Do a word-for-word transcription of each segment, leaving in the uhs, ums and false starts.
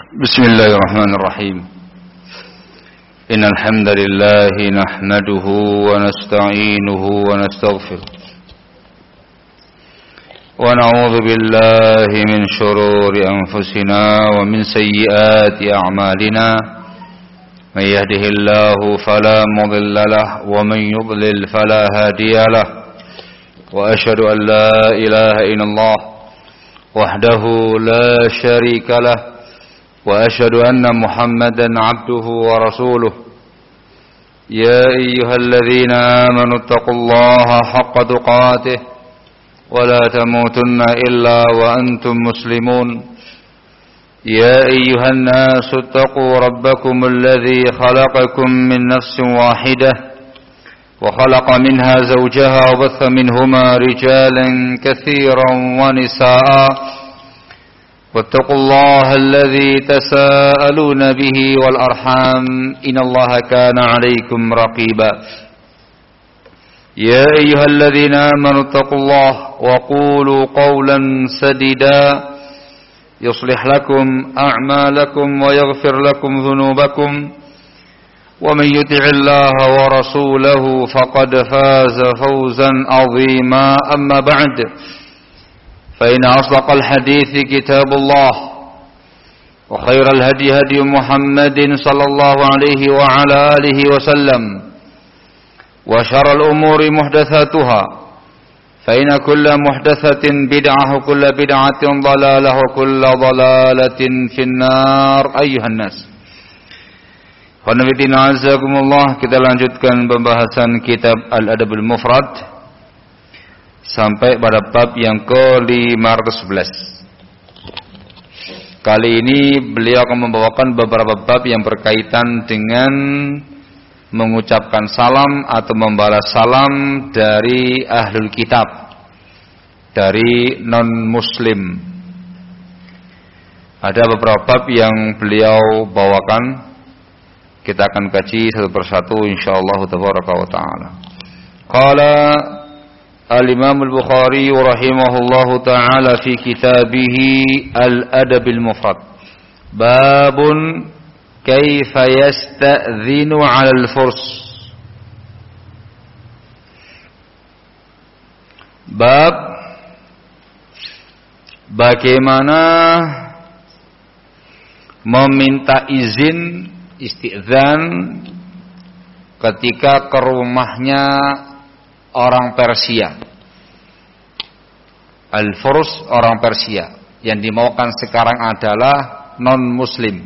بسم الله الرحمن الرحيم إن الحمد لله نحمده ونستعينه ونستغفره ونعوذ بالله من شرور أنفسنا ومن سيئات أعمالنا من يهده الله فلا مضل له ومن يضلل فلا هادي له وأشهد أن لا إله إلا الله وحده لا شريك له وأشهد أن محمدا عبده ورسوله يا أيها الذين آمنوا اتقوا الله حق تقاته ولا تموتن إلا وأنتم مسلمون يا أيها الناس اتقوا ربكم الذي خلقكم من نفس واحدة وخلق منها زوجها وبث منهما رجالا كثيرا ونساء واتقوا الله الذي تساءلون به والأرحام إن الله كان عليكم رقيبا يا أيها الذين آمنوا اتقوا الله وقولوا قولا سديدا يصلح لكم أعمالكم ويغفر لكم ذنوبكم ومن يطع الله ورسوله فقد فاز فوزا عظيما أما بعد فإن أصدق الحديث كتاب الله وخير الهدي هدي محمد صلى الله عليه وعلى آله وسلم وشر الأمور محدثاتها فإن كل محدثة بدعة وكل بدعة ضلالة وكل ضلالة في النار أيها الناس. Khonafidina azakumullah, kita lanjutkan pembahasan kitab Al-Adabul Mufrad sampai pada bab yang ke lima ratus sebelas. Kali ini beliau akan membawakan beberapa bab yang berkaitan dengan mengucapkan salam atau membalas salam dari ahlul kitab, dari non-muslim. Ada beberapa bab yang beliau bawakan. Kita akan kaji satu persatu insyaallah tabaraka wa taala. Qala Al-Imam Al-Bukhari rahimahullahu ta'ala fi kitabih Al-Adabil Mufrad. Babun kaifa yasta'dhinu 'ala al-furs. Bab bagaimana meminta izin isti'dzan ketika ke rumahnya orang Persia. Al-Furs orang Persia. Yang dimaukan sekarang adalah non-muslim.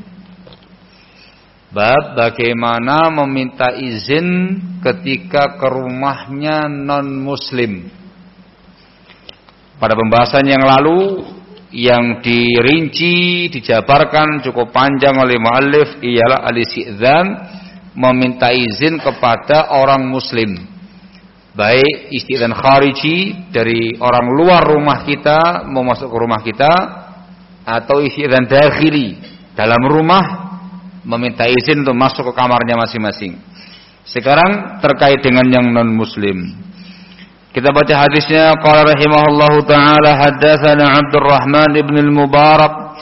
Bab bagaimana meminta izin ketika ke rumahnya non-muslim. Pada pembahasan yang lalu yang dirinci, dijabarkan cukup panjang oleh muallif ialah al-isti'dzan, meminta izin kepada orang muslim. Baik isti'dzan khariji dari orang luar rumah kita mau masuk ke rumah kita, atau isti'dzan dakhili dalam rumah meminta izin untuk masuk ke kamarnya masing-masing. Sekarang terkait dengan yang non muslim, kita baca hadisnya. Qala rahimahullahu taala haddatsana Abdurrahman ibn al-Mubarak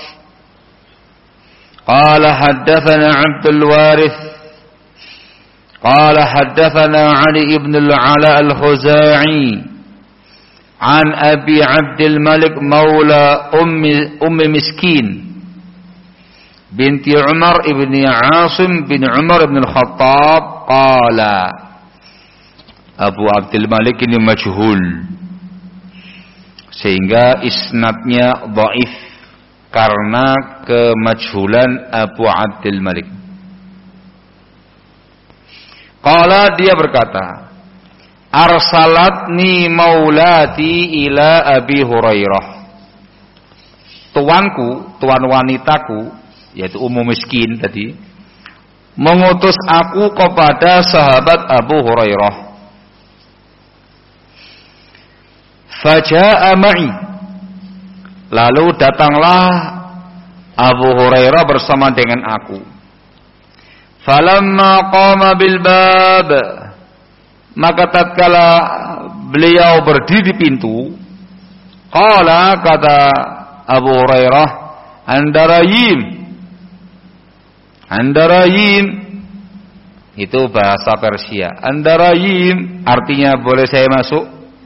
qala haddatsana Abdul Warith قال حدثنا علي بن العلاء الخزاعي عن أبي عبد الملك مولى أم, أم مسكين بنت عمر بن عاصم بن عمر بن الخطاب قال Abu Abdul Malik ini majhul sehingga isnadnya dhaif karena kemajhulan Abu Abdul Malik. Qala, dia berkata, arsalatni maulati ila Abi Hurairah. Tuanku, tuan wanitaku, yaitu Ummu Miskin tadi, mengutus aku kepada sahabat Abu Hurairah. Faja'a ma'i. Lalu datanglah Abu Hurairah bersama dengan aku. Falamma qama bil bab, maka tatkala beliau berdiri di pintu, qala, kata Abu Hurairah, andarayim, Andarayim itu bahasa Persia. Andarayim artinya boleh saya masuk.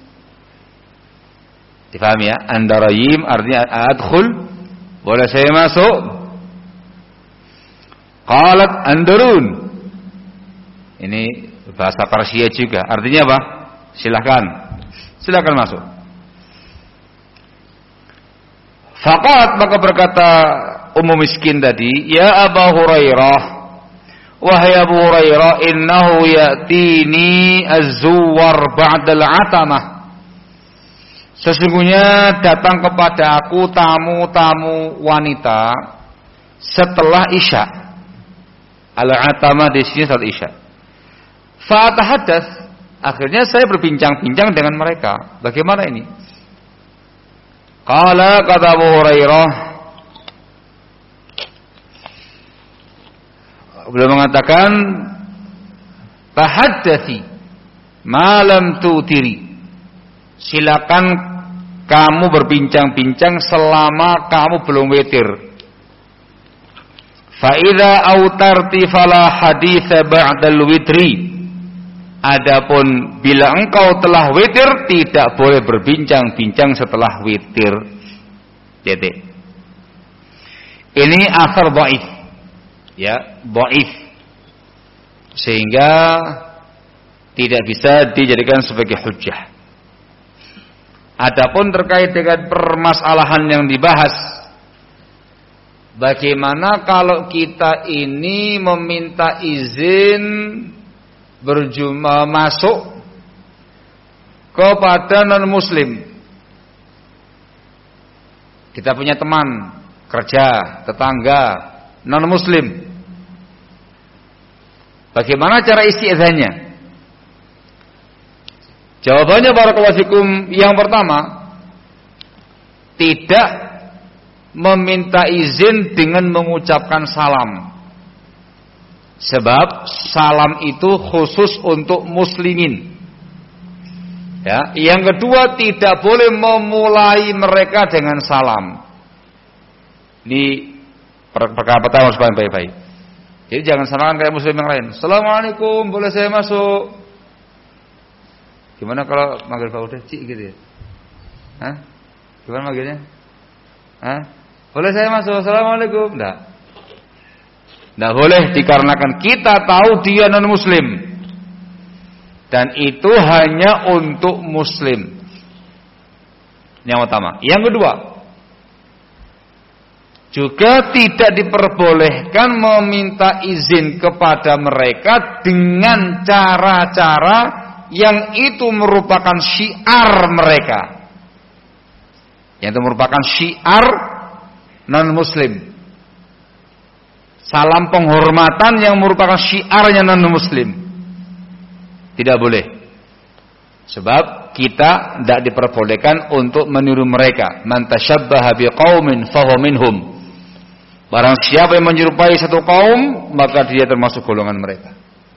Difahami ya? Andarayim artinya adkhul, boleh saya masuk. Qalat andarun. Ini bahasa Persia juga. Artinya apa? Silakan. Silakan masuk. Faqat maka berkata Ummu Miskin tadi, "Ya Abu Hurairah, wahai Abu Hurairah, innahu ya'tini az-zuwar ba'dal atamah." Sesungguhnya datang kepada aku tamu-tamu wanita setelah Isya. Al-atamah di sini saat Isya. Fa atahadats, akhirnya saya berbincang-bincang dengan mereka. Bagaimana ini? Qala kata Abu Hurairah, beliau mengatakan, tahaddathi ma lam tutiri. Silakan kamu berbincang-bincang selama kamu belum witir. Fa idza autarti fala haditsa ba'dal witri. Adapun bila engkau telah witir, tidak boleh berbincang-bincang setelah witir. Jadi ini asar dhaif. Ya, dhaif. Sehingga tidak bisa dijadikan sebagai hujjah. Adapun terkait dengan permasalahan yang dibahas, bagaimana kalau kita ini meminta izin berjumpa masuk kepada non muslim. Kita punya teman kerja, tetangga non muslim. Bagaimana cara isti'dzannya? Jawabannya barakallahu fikum, yang pertama, tidak meminta izin dengan mengucapkan salam. Sebab salam itu khusus untuk muslimin. Ya, yang kedua, tidak boleh memulai mereka dengan salam. Ini perkara pertama harus baik-baik. Jadi jangan samakan kayak muslim yang lain. Assalamualaikum, boleh saya masuk? Gimana kalau manggil Pak udah cik gitu ya? Hah? Gimana manggilnya? Hah? Boleh saya masuk? Assalamualaikum? Enggak. Enggak boleh, dikarenakan kita tahu dia non muslim. Dan itu hanya untuk muslim. Yang pertama. Yang kedua, juga tidak diperbolehkan meminta izin kepada mereka dengan cara-cara yang itu merupakan syiar mereka, yang itu merupakan syiar non muslim. Salam penghormatan yang merupakan syiarnya non muslim tidak boleh. Sebab kita tidak diperbolehkan untuk meniru mereka. Man tashabbaha biqaumin fahuwa minhum. Barang siapa yang menyerupai satu kaum, maka dia termasuk golongan mereka.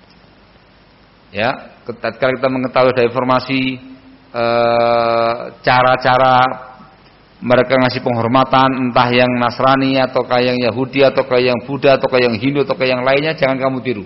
Ya, ketika kita mengetahui dari informasi e, cara-cara mereka ngasih penghormatan, entah yang Nasrani atau kayak yang Yahudi atau kayak yang Buddha atau kayak yang Hindu atau kayak yang lainnya, jangan kamu tiru.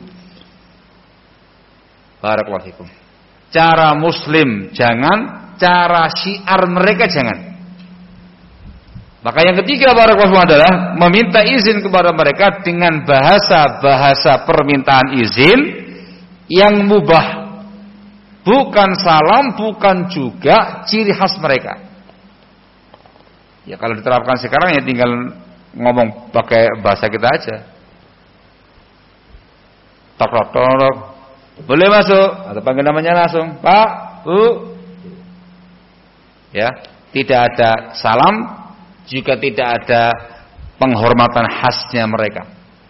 Barakallahu fikum. Cara muslim jangan, cara syiar mereka jangan. Maka yang ketiga barakallahu adalah meminta izin kepada mereka dengan bahasa-bahasa permintaan izin yang mubah, bukan salam, bukan juga ciri khas mereka. Ya kalau diterapkan sekarang ya tinggal ngomong pakai bahasa kita aja. Tok tok tok, boleh masuk atau panggil namanya langsung, Pak, Bu. Ya, tidak ada salam, juga tidak ada penghormatan khasnya mereka.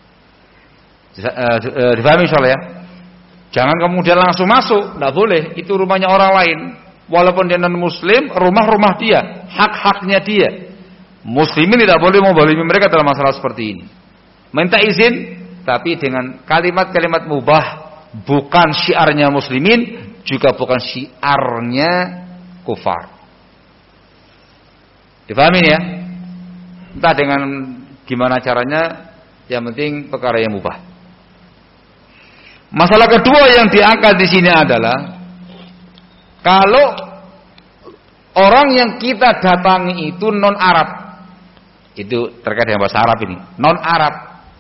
Difahami insyaallah ya. Jangan kemudian langsung masuk, tidak boleh. Itu rumahnya orang lain. Walaupun dia non muslim, rumah-rumah dia, hak-haknya dia. Muslimin tidak boleh membolimi mereka dalam masalah seperti ini. Minta izin, tapi dengan kalimat-kalimat mubah, bukan syiarnya muslimin, juga bukan syiarnya kufar. Difahami ya? Entah dengan gimana caranya, yang penting perkara yang mubah. Masalah kedua yang diangkat di sini adalah kalau orang yang kita datangi itu non Arab, itu terkait dengan bahasa Arab ini, non Arab,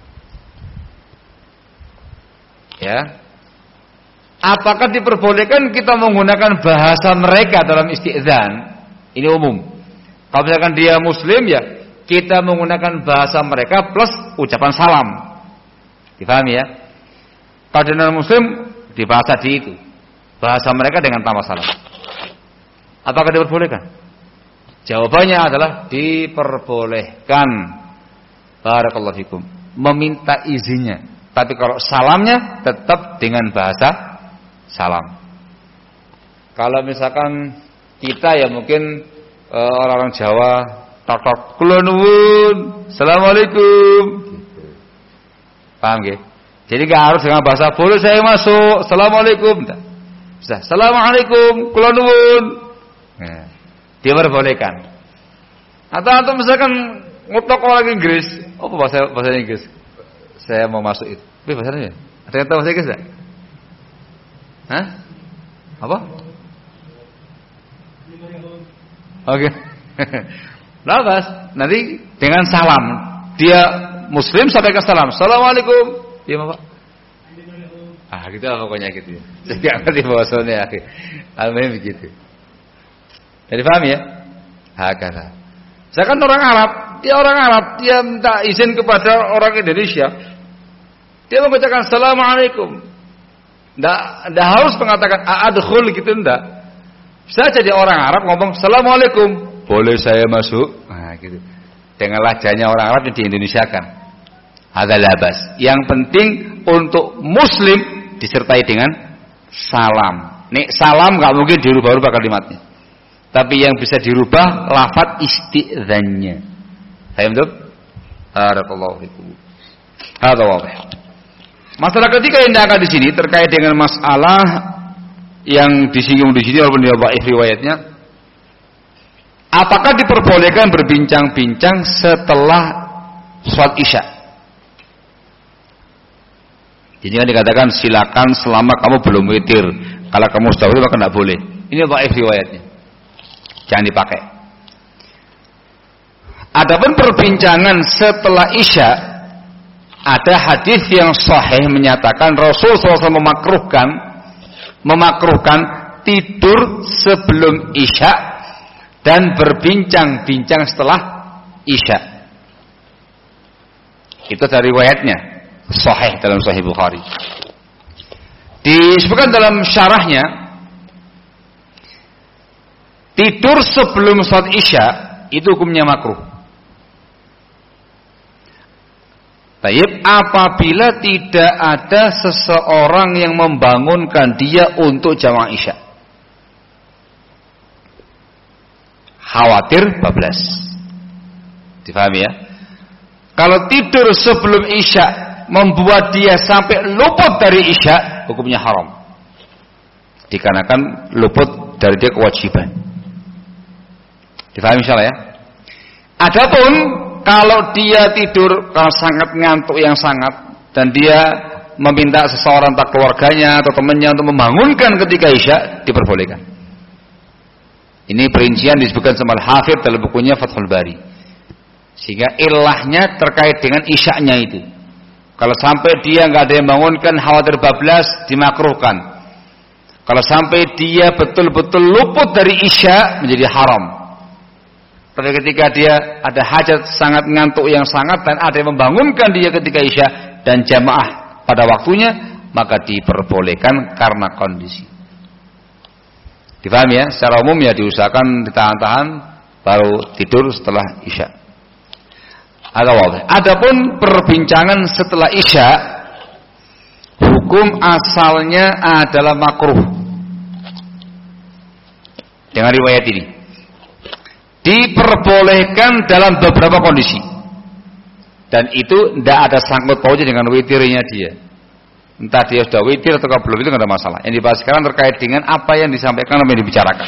ya, apakah diperbolehkan kita menggunakan bahasa mereka dalam isti'dzan? Ini umum. Kalau misalkan dia Muslim, ya kita menggunakan bahasa mereka plus ucapan salam. Difahami ya? Kalau dia non Muslim, di bahasa di itu, bahasa mereka dengan tambah salam. Apakah diperbolehkan? Jawabannya adalah diperbolehkan. Barakallahu fikum. Meminta izinnya. Tapi kalau salamnya tetap dengan bahasa salam. Kalau misalkan kita ya mungkin e, orang-orang Jawa tok-tok kula nuwun, assalamualaikum. Paham nggih? Jadi enggak harus dengan bahasa boleh saya masuk, assalamualaikum. Bisa, assalamualaikum, kula nuwun. Nah, dia diperbolehkan. Atau atau misalkan ngutok orang Inggris, apa bahasa bahasa Inggris? Saya mau masuk itu. Apa bahasanya? Ada yang tahu bahasa Inggris enggak? Hah? Apa? Oke. Okay. Nah, Bas, nanti dengan salam. Dia Muslim sampaikan salam. Assalamualaikum. Dia apa? Ah, gitu lah pokoknya gitu. Saya enggak ngerti bahasanya, akhi. Alhamdulillah begitu. Jadi paham ya? Hakala. Misalkan orang Arab, dia orang Arab, dia minta izin kepada orang Indonesia. Dia mengucapkan assalamualaikum. Enggak, enggak harus mengatakan a'adkhul gitu enggak. Bisa jadi orang Arab ngomong assalamualaikum, boleh saya masuk? Nah, gitu. Dengan lahjanya orang Arab yang di-Indonesiakan. Hadza labas. Yang penting untuk Muslim disertai dengan salam. Nek salam enggak mungkin dirubah-rubah kalimatnya. Tapi yang bisa dirubah lafaz isti'dzannya. Paham tuh? Barakallahu fikum. Hadza wadih. Masalah ketiga yang akan di sini terkait dengan masalah yang disinggung di sini walaupun dia dhaif riwayatnya. Apakah diperbolehkan berbincang-bincang setelah sholat Isya? Jadi kan dikatakan silakan selama kamu belum witir. Kalau kamu sudah witir maka tidak boleh. Ini dhaif riwayatnya. Jangan dipakai. Adapun perbincangan setelah Isya, ada hadis yang sahih menyatakan Rasul sallallahu alaihi wasallam memakruhkan memakruhkan tidur sebelum Isya dan berbincang-bincang setelah Isya. Itu dari riwayatnya sahih dalam Sahih Bukhari. Disebutkan dalam syarahnya, tidur sebelum sholat Isya itu hukumnya makruh. Tayyib, apabila tidak ada seseorang yang membangunkan dia untuk jamaah Isya. Khawatir bablas. Difahami ya? Kalau tidur sebelum Isya membuat dia sampai luput dari Isya, hukumnya haram. Dikarenakan luput dari dia kewajiban. Difahami insyaallah ya? Adapun kalau dia tidur kalau sangat ngantuk yang sangat dan dia meminta seseorang tak keluarganya atau temannya untuk membangunkan ketika Isya, diperbolehkan. Ini perincian disebutkan sama Al-Hafidz dalam bukunya Fathul Bari. Sehingga ilahnya terkait dengan Isya'nya itu. Kalau sampai dia nggak ada yang bangunkan, khawatir bablas, dimakruhkan. Kalau sampai dia betul-betul luput dari Isya, menjadi haram. Tapi ketika dia ada hajat sangat ngantuk yang sangat dan ada yang membangunkan dia ketika Isya dan jamaah pada waktunya, maka diperbolehkan karena kondisi. Difahami ya? Secara umum ya diusahakan ditahan-tahan baru tidur setelah Isya. Adapun perbincangan setelah Isya, hukum asalnya adalah makruh. Dengan riwayat ini diperbolehkan dalam beberapa kondisi, dan itu tidak ada sangkut pautnya dengan witirnya dia. Entah dia sudah witir atau belum, itu tidak ada masalah. Yang dibahas sekarang terkait dengan apa yang disampaikan atau yang dibicarakan.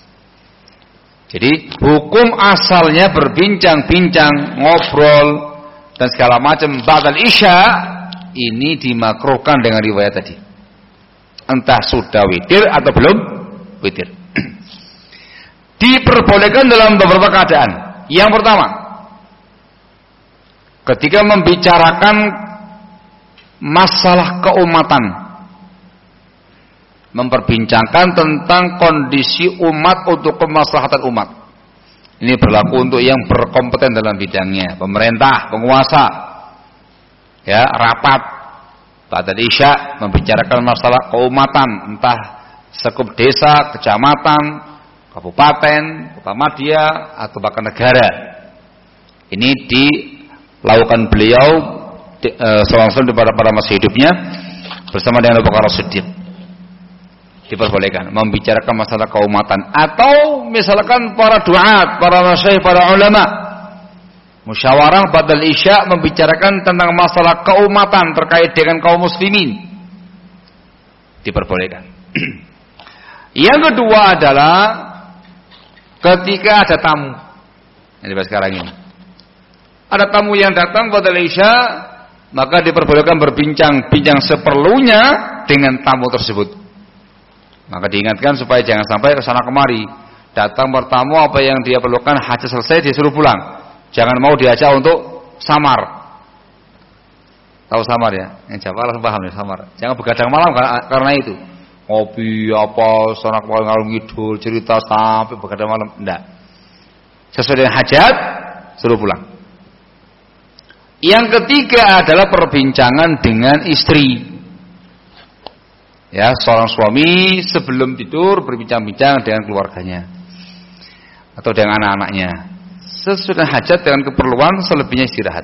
Jadi hukum asalnya berbincang-bincang, ngobrol dan segala macam ba'dal Isya, ini dimakruhkan dengan riwayat tadi. entah sudah witir atau belum witir. Diperbolehkan dalam beberapa keadaan. Yang pertama, ketika membicarakan masalah keumatan, memperbincangkan tentang kondisi umat untuk kemaslahatan umat. Ini berlaku untuk yang berkompeten dalam bidangnya, pemerintah, penguasa, ya, rapat pada isya membicarakan masalah keumatan, entah sekup desa, kecamatan, kabupaten, kota madya, atau bahkan negara. Ini dilakukan beliau seorang-seorang pada pada masa hidupnya bersama dengan Abu Bakar As-Siddiq. Diperbolehkan membicarakan masalah keumatan, atau misalkan para duat, para masyayikh, para ulama musyawarah badal isya membicarakan tentang masalah keumatan terkait dengan kaum muslimin, diperbolehkan. Yang kedua adalah ketika ada tamu. Yang dibahas sekarang ini, ada tamu yang datang badal isya, maka diperbolehkan berbincang-bincang seperlunya dengan tamu tersebut. Maka diingatkan supaya jangan sampai kesana kemari, datang bertamu apa yang dia perlukan, hajat selesai dia suruh pulang. Jangan mau diajak untuk samar. Tahu samar ya? Yang Jawa langsung paham ya, samar. Jangan begadang malam karena itu. Ngopi apa, sana kemari ngalung ngidul, cerita sampai begadang malam, enggak. Sesuai dengan hajat, suruh pulang. Yang ketiga adalah perbincangan dengan istri. Ya, seorang suami sebelum tidur berbincang-bincang dengan keluarganya atau dengan anak-anaknya. Sesudah hajat dengan keperluan, selebihnya istirahat.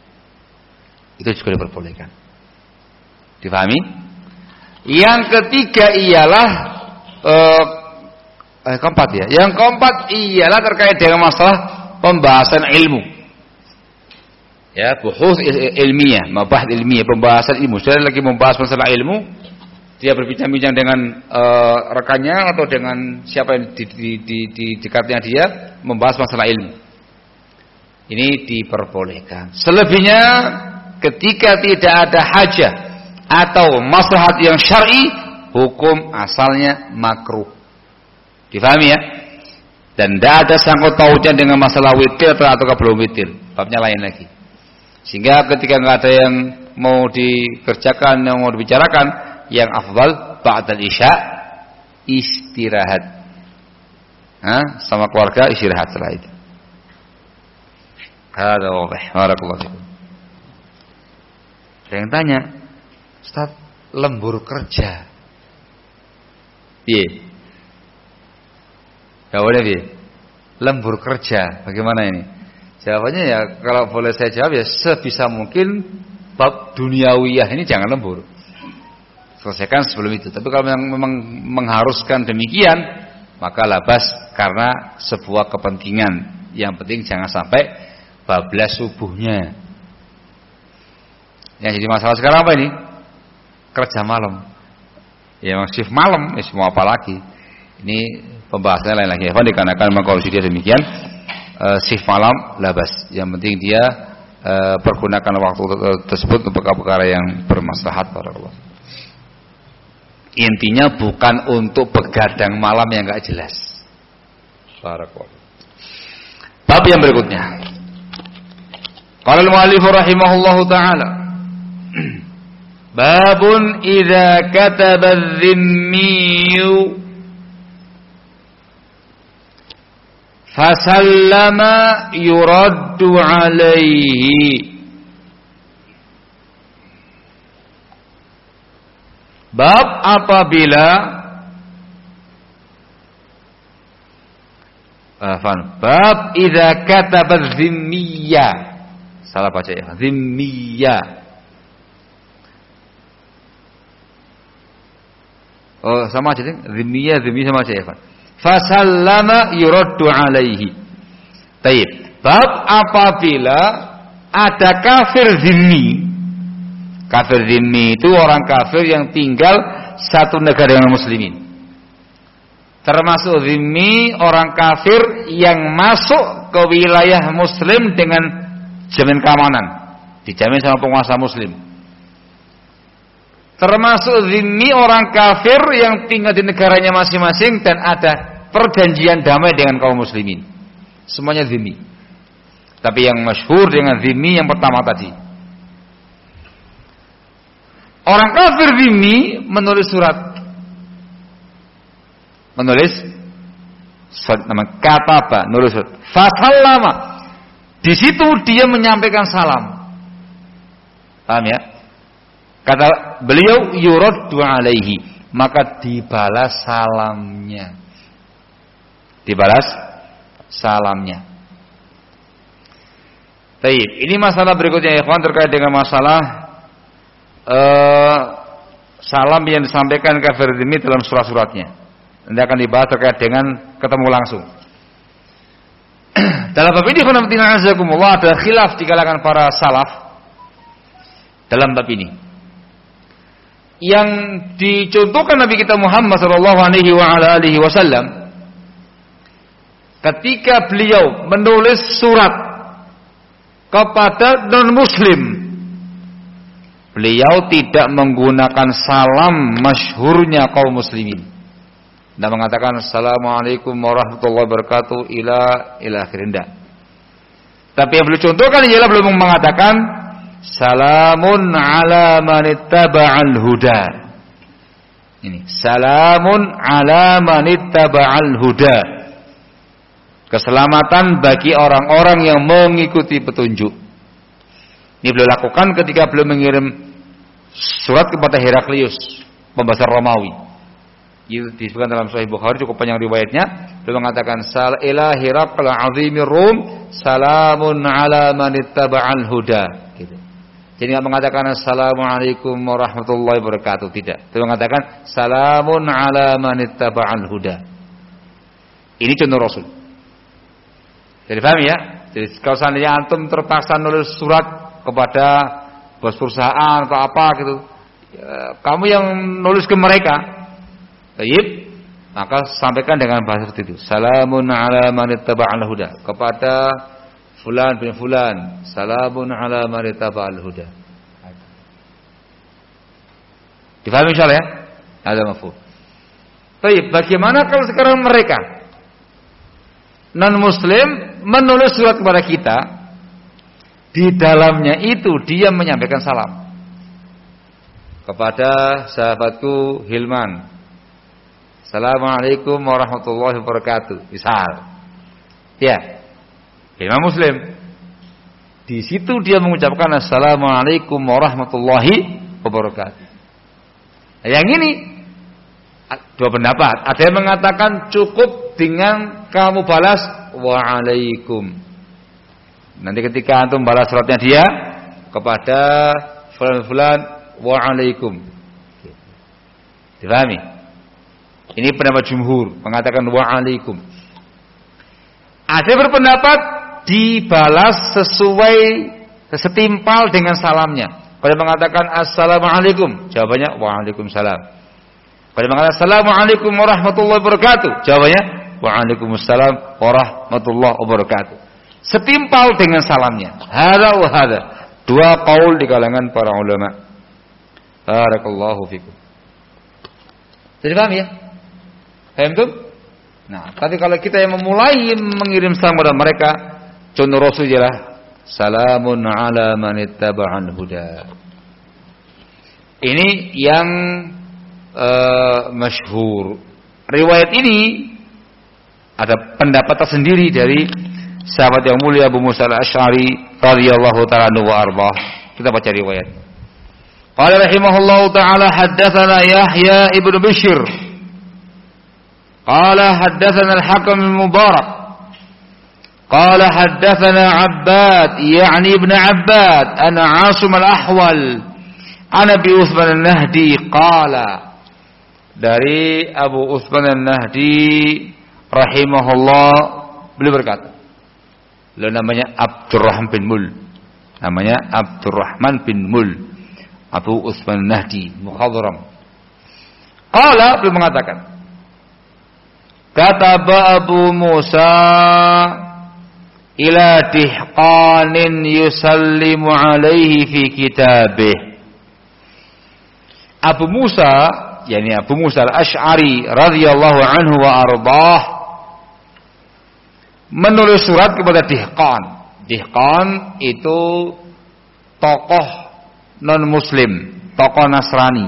Itu juga diperbolehkan. Difahami? Yang ketiga ialah eh, eh, keempat ya. Yang keempat ialah terkait dengan masalah pembahasan ilmu. Ya, buhus ilmiah, mabahth ilmiah, pembahasan ilmu. Sudah lagi membahas masalah ilmu, dia berbincang-bincang dengan uh, rekannya atau dengan siapa yang di, di, di, di dekatnya dia, membahas masalah ilmu. Ini diperbolehkan. Selebihnya ketika tidak ada hajah atau maslahat yang syar'i, hukum asalnya makruh. Difahami ya? Dan tidak ada sangkut pautnya dengan masalah witir atau, atau belum witir. Babnya lain lagi. Sehingga ketika nggak ada yang mau dikerjakan, yang mau dibicarakan, yang afdal ba'dal isya istirahat. Hah? Sama keluarga istirahat setelah itu. Hada wadih. Barakallahu fikum. Ada yang tanya, Ustaz, lembur kerja. Piye? Ya boleh piye? Lembur kerja, bagaimana ini? Jawabannya ya, kalau boleh saya jawab ya, sebisa mungkin bab duniawiyah ini jangan lembur. Selesaikan sebelum itu. Tapi kalau memang, memang mengharuskan demikian, maka labas karena sebuah kepentingan. Yang penting jangan sampai bablas subuhnya. Yang jadi masalah sekarang apa ini? Kerja malam. Ya memang shift malam, ya semua apa lagi. Ini pembahasannya lain lagi. Dikarenakan memang kalau dia demikian, uh, shift malam labas. Yang penting dia uh, pergunakan waktu tersebut untuk perkara yang bermaslahat. Barakallahu. Intinya bukan untuk begadang malam yang enggak jelas. Barakallahu. Bab yang berikutnya. Qala al-mu'allif rahimahullahu taala. Babun idza kataba adh-dhimmi fasallama yuraddu alaihi. Bab apabila Afan, bab idza kataba dhimmiyya. Salah baca ya, dhimmiyya. Oh, sama aja deh, dhimmiyya, dhimmi sama aja ya, Pak. Fasallama yuraddu alaihi. Baik, bab apabila ada kafir dhimmi. Kafir dhimmi itu orang kafir yang tinggal satu negara dengan muslimin. Termasuk dhimmi orang kafir yang masuk ke wilayah muslim dengan jamin keamanan, dijamin sama penguasa muslim. termasuk zimmi orang kafir yang tinggal di negaranya masing-masing dan ada perjanjian damai dengan kaum muslimin. Semuanya zimmi. Tapi yang masyhur dengan zimmi yang pertama tadi. Orang kafir zimmi menulis surat. Menulis surat nama kataba, nulis surat. Fasallama. Di situ dia menyampaikan salam. Paham ya? Kata beliau yuraddu alaihi, maka dibalas salamnya. Dibalas salamnya. Baik, ini masalah berikutnya ya ikhwan terkait dengan masalah uh, salam yang disampaikan kafir zimmi dalam surat-suratnya. Nanti akan dibahas terkait dengan ketemu langsung. Dalam bab ini ada khilaf di kalangan para salaf dalam bab ini. Yang dicontohkan Nabi kita Muhammad sallallahu alaihi wasallam ketika beliau menulis surat kepada non-muslim, beliau tidak menggunakan salam masyhurnya kaum muslimin. Tidak mengatakan assalamualaikum warahmatullahi wabarakatuh ila ila akhirnya. Tapi yang beliau contohkan ialah beliau mengatakan salamun ala man ittaba'al huda. Ini salamun ala man ittaba'al huda. Keselamatan bagi orang-orang yang mengikuti petunjuk. Ini beliau lakukan ketika beliau mengirim surat kepada Heraklius, pembesar Romawi. Itu disebutkan dalam Sahih Bukhari, cukup panjang riwayatnya. Beliau mengatakan sal ila Hiraql azimir Rum salamun ala man ittaba'al huda. Gitu. Jadi tidak mengatakan assalamualaikum warahmatullahi wabarakatuh, tidak. Beliau mengatakan salamun ala man ittaba'al huda. Ini contoh Rasul. Jadi paham ya? Jadi kalau seandainya antum terpaksa nulis surat kepada bos perusahaan atau apa gitu, ya, kamu yang nulis ke mereka, baik, maka sampaikan dengan bahasa seperti itu. Salamun ala man ittaba'al huda, kepada fulan bin fulan, salamun ala man ittaba'al huda. Difahami insyaallah ya? Ada mafhum. Baik, bagaimana kalau sekarang mereka non-muslim menulis surat kepada kita, di dalamnya itu dia menyampaikan salam kepada sahabatku Hilman, assalamualaikum warahmatullahi wabarakatuh, misal ya, Hilman muslim, di situ dia mengucapkan assalamualaikum warahmatullahi wabarakatuh. Yang ini dua pendapat. Ada yang mengatakan cukup dengan kamu balas waalaikum. Nanti ketika antum balas suratnya dia kepada fulan-fulan waalaikum. Dipahami? Ini pendapat jumhur mengatakan waalaikum. Ada yang berpendapat dibalas sesuai setimpal dengan salamnya. Kalau mengatakan assalamualaikum, jawabannya waalaikumsalam. Kalau mengatakan assalamualaikum warahmatullahi wabarakatuh, jawabannya waalaikumsalam warahmatullahi wabarakatuh. Setimpal dengan salamnya. Hada wa hada. Dua qaul di kalangan para ulama. Barakallahu fikum. Jadi paham ya? Paham tuh? Nah, tapi kalau kita yang memulai mengirim salam kepada mereka, contoh Rasul ialah salamun ala man ittaba'al huda. Ini yang uh, masyhur. Riwayat ini ada pendapat tersendiri dari sahabat yang mulia Abu Musa al-Asy'ari radhiyallahu ta'ala anhu wa ardhah. Kita baca riwayat. Qala rahimahullahu ta'ala haddatsana Yahya ibnu Bishr. Qala haddatsana al-Hakam al-Mubarak. Qala haddatsana Abbad yani ibn Abbad ana Asim al-Ahwal ana Abi Utsman an-Nahdi qala, dari Abu Utsman an-Nahdi rahimahullah, beliau berkata, beliau namanya Abdurrahman bin Mul, namanya Abdurrahman bin Mul, Abu Utsman an-Nahdi mukhadram. Qala, beliau mengatakan, kataba Abu Musa ila dihqanin yusallimu alaihi fi kitabih Abu Musa, yakni Abu Musa al-Asy'ari radhiyallahu anhu wa ardhah, menulis surat kepada Dihqan. Dihqan itu tokoh non-muslim, tokoh Nasrani,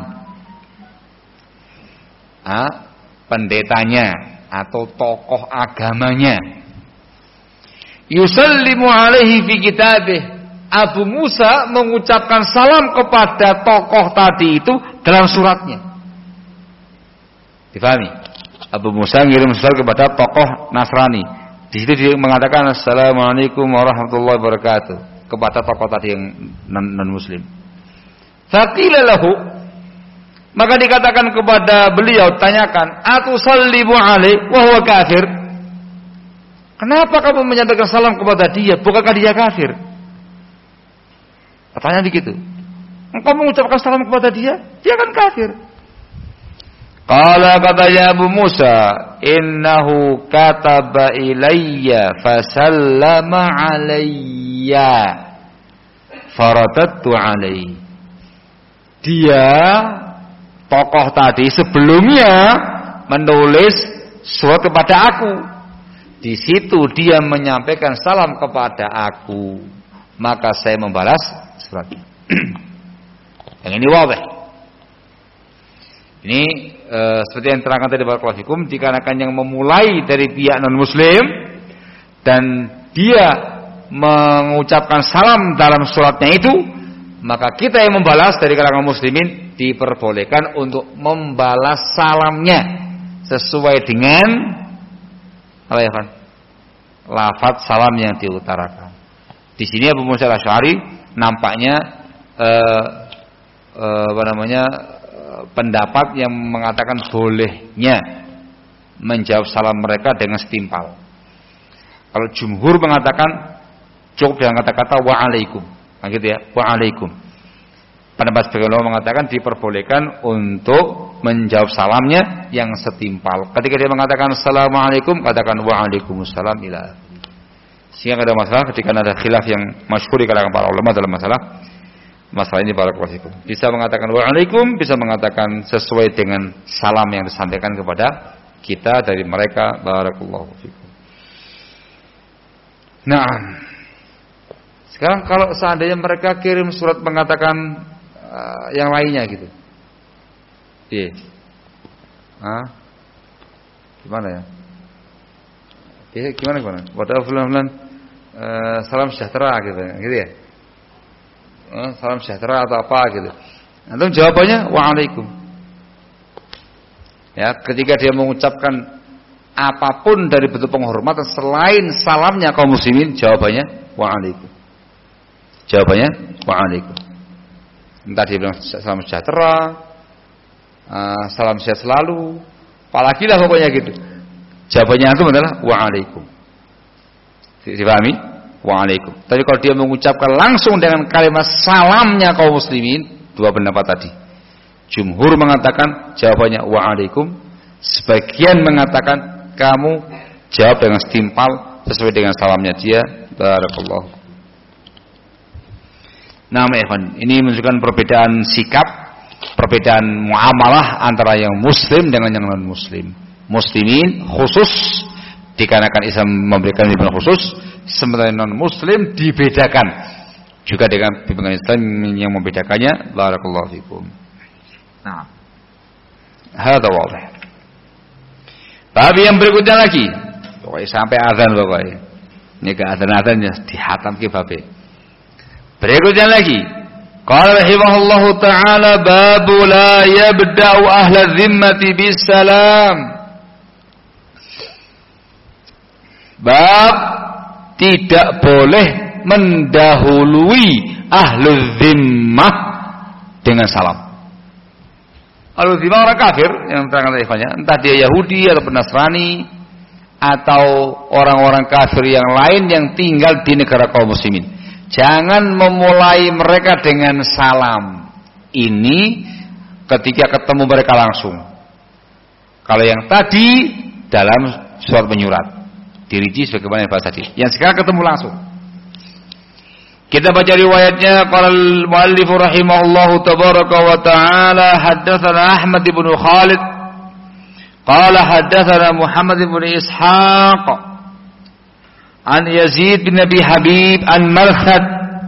ah, pendetanya atau tokoh agamanya. Yusallimu alaihi fi kitabih. Abu Musa mengucapkan salam kepada tokoh tadi itu dalam suratnya. Difahami? Abu Musa ngirim surat kepada tokoh Nasrani. Di situ dia mengatakan assalamualaikum warahmatullahi wabarakatuh kepada tokoh tadi yang non muslim. Faqila lahu, maka dikatakan kepada beliau, tanyakan, atusallimu alaihi wa huwa kafir? Kenapa kamu menyampaikan salam kepada dia? Bukankah dia kafir? Pertanyaan begitu. Engkau mengucapkan salam kepada dia, dia kan kafir. Qala, katanya Abu Musa, innahu kataba ilayya fasallama alayya faradattu alaihi. Dia, tokoh tadi sebelumnya menulis surat kepada aku. Di situ dia menyampaikan salam kepada aku, maka saya membalas surat. Yang ini wabah. Ini e, seperti yang terangkan tadi barakallahu fikum, dikarenakan yang memulai dari pihak non muslim dan dia mengucapkan salam dalam suratnya itu, maka kita yang membalas dari kalangan muslimin diperbolehkan untuk membalas salamnya sesuai dengan apa ya, Fan? Lafaz salam yang diutarakan. Di sini Abu Musa al-Asy'ari nampaknya eh, eh, apa namanya eh, pendapat yang mengatakan bolehnya menjawab salam mereka dengan setimpal. Kalau jumhur mengatakan cukup dengan kata-kata wa'alaikum, nah gitu ya, wa'alaikum. Pendapat sebagian ulama mengatakan diperbolehkan untuk menjawab salamnya yang setimpal. Ketika dia mengatakan assalamualaikum, katakan wa'alaikumussalam ila akhirih. Sehingga ada masalah ketika ada khilaf yang masyhur di kalangan para ulama dalam masalah masalah ini barakallahu fikum. Bisa mengatakan wa'alaikum, bisa mengatakan sesuai dengan salam yang disampaikan kepada kita dari mereka, barakallahu fikum. Nah, sekarang kalau seandainya mereka kirim surat mengatakan uh, yang lainnya gitu, iya, ah, gimana ya? Iya, gimana gimana? Padahal bulan-bulan uh, salam sejahtera gitu, gitu ya? Uh, salam sejahtera atau apa gitu? Nanti jawabannya wa'alaikum. Ya, ketika dia mengucapkan apapun dari bentuk penghormatan selain salamnya kaum muslimin, jawabannya wa'alaikum. Jawabannya wa'alaikum. Entah dia bilang salam sejahtera, uh, salam sehat selalu, apalagi lah pokoknya gitu. Jawabannya itu adalah wa'alaikum. Dipahami? Wa'alaikum. Tapi kalau dia mengucapkan langsung dengan kalimat salamnya kaum muslimin, dua pendapat tadi. Jumhur mengatakan jawabannya wa'alaikum. Sebagian mengatakan kamu jawab dengan setimpal sesuai dengan salamnya dia. Barakallahu. Nah, ikhwan, ini menunjukkan perbedaan sikap, perbedaan muamalah antara yang muslim dengan yang non muslim. Muslimin khusus dikarenakan Islam memberikan bimbingan khusus, sementara non muslim dibedakan juga dengan bimbingan Islam yang membedakannya. Barakallahu fikum. Nah, hadza wadih. Bab yang berikutnya lagi, pokoknya sampai azan pokoknya. Ini ke azan-azannya dihatam ke bab. Berikutnya lagi, qala rahimahullahu ta'ala babu la yabda'u ahla dhimmati bisalam. Bab tidak boleh mendahului ahlu dhimmah dengan salam. Ahlu dhimmah orang kafir yang terangkan ikhwannya, entah dia Yahudi atau Nasrani atau orang-orang kafir yang lain yang tinggal di negara kaum muslimin. Jangan memulai mereka dengan salam. Ini ketika ketemu mereka langsung. Kalau yang tadi dalam surat menyurat, dirinci sebagaimana yang bahas tadi. Yang sekarang ketemu langsung. Kita baca riwayatnya, qala al-muallif rahimahullahu tabaraka wa ta'ala, haddatsana Ahmad bin Khalid qala haddatsana Muhammad bin Ishaq an Yazid bin Abi Habib an Marthad,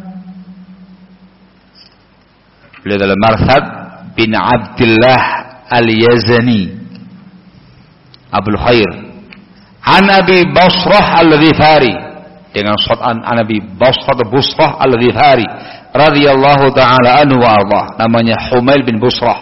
beliau adalah Marthad bin Abdullah al-Yazani Abul Khair, an Abi Basrah al-Ghifari, dengan shot'an Nabi Basrah Busrah al-Ghifari radhiyallahu taala anhu wa ardah, namanya Humail bin Busrah.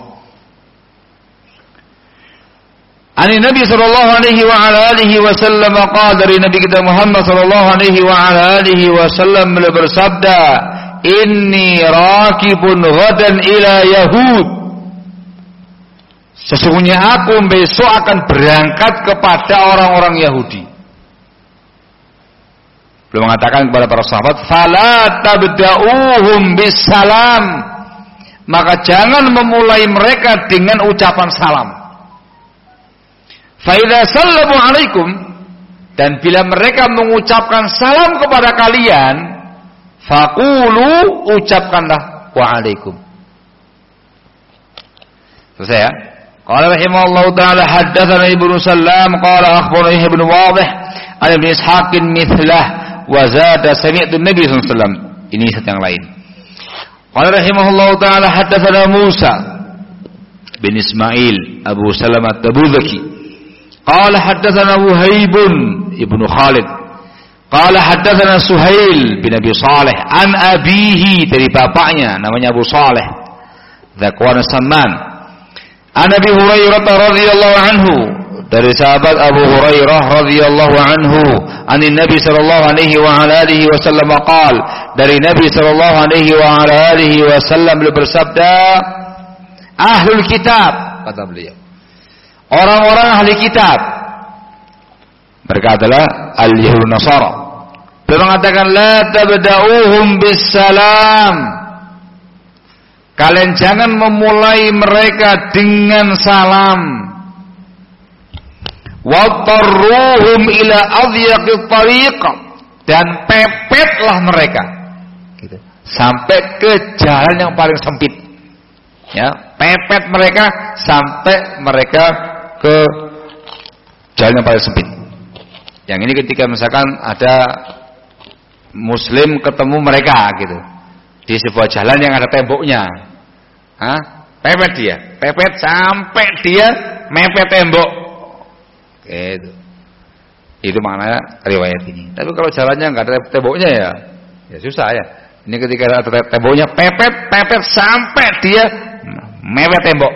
Ani Nabi sallallahu alaihi wa ala alihi wasallam qala, dari Nabi kita Muhammad sallallahu alaihi wa ala alihi wasallam beliau bersabda, inni rakibun ghadan ila yahud, sesungguhnya aku besok akan berangkat kepada orang-orang Yahudi. Beliau mengatakan kepada para sahabat, fala tabda'uhum bisalam, maka jangan memulai mereka dengan ucapan salam. Fa idza sallamu alaikum, dan bila mereka mengucapkan salam kepada kalian, faqulu, ucapkanlah wa alaikum. Selesai ya. Qala rahimahullahu ta'ala haddatsana Ibnu Sallam qala akhbarana Ibnu Wadih an Ibnu Ishaq mithlah wa zada sami'tu Nabi sallallahu alaihi wasallam. Ini satu yang lain. Qala rahimahullahu ta'ala haddatsana Musa bin Ismail Abu Salamah Tabuzaki qala haddatsana Wuhaib ibnu Khalid qala haddatsana Suhail bin Abi Saleh an abihi, dari bapaknya namanya Abu Saleh Dzakwan As-Samman, an Abi Hurairah radhiyallahu anhu, dari sahabat Abu Hurairah radhiyallahu anhu, anin Nabi sallallahu alaihi wa ala alihi wasallam qaal, dari Nabi sallallahu alaihi wa ala alihi wasallam beliau bersabda, ahlul kitab, kata beliau, orang-orang ahli kitab, mereka adalah al-Yahud Nasara. Beliau mengatakan, la tabda'uhum bisalam, kalian jangan memulai mereka dengan salam. Wattarruhum ila adhyaqit tariq, dan pepetlah mereka gitu, sampai ke jalan yang paling sempit. Ya, pepet mereka sampai mereka ke jalan yang paling sempit. Yang ini ketika misalkan ada muslim ketemu mereka gitu di sebuah jalan yang ada temboknya, hah? Pepet dia, pepet sampai dia mepet tembok. Itu, itu maknanya riwayat ini. Tapi kalau jalannya nggak ada temboknya ya, ya susah ya. Ini ketika ada temboknya, pepet, pepet sampai dia mepet tembok.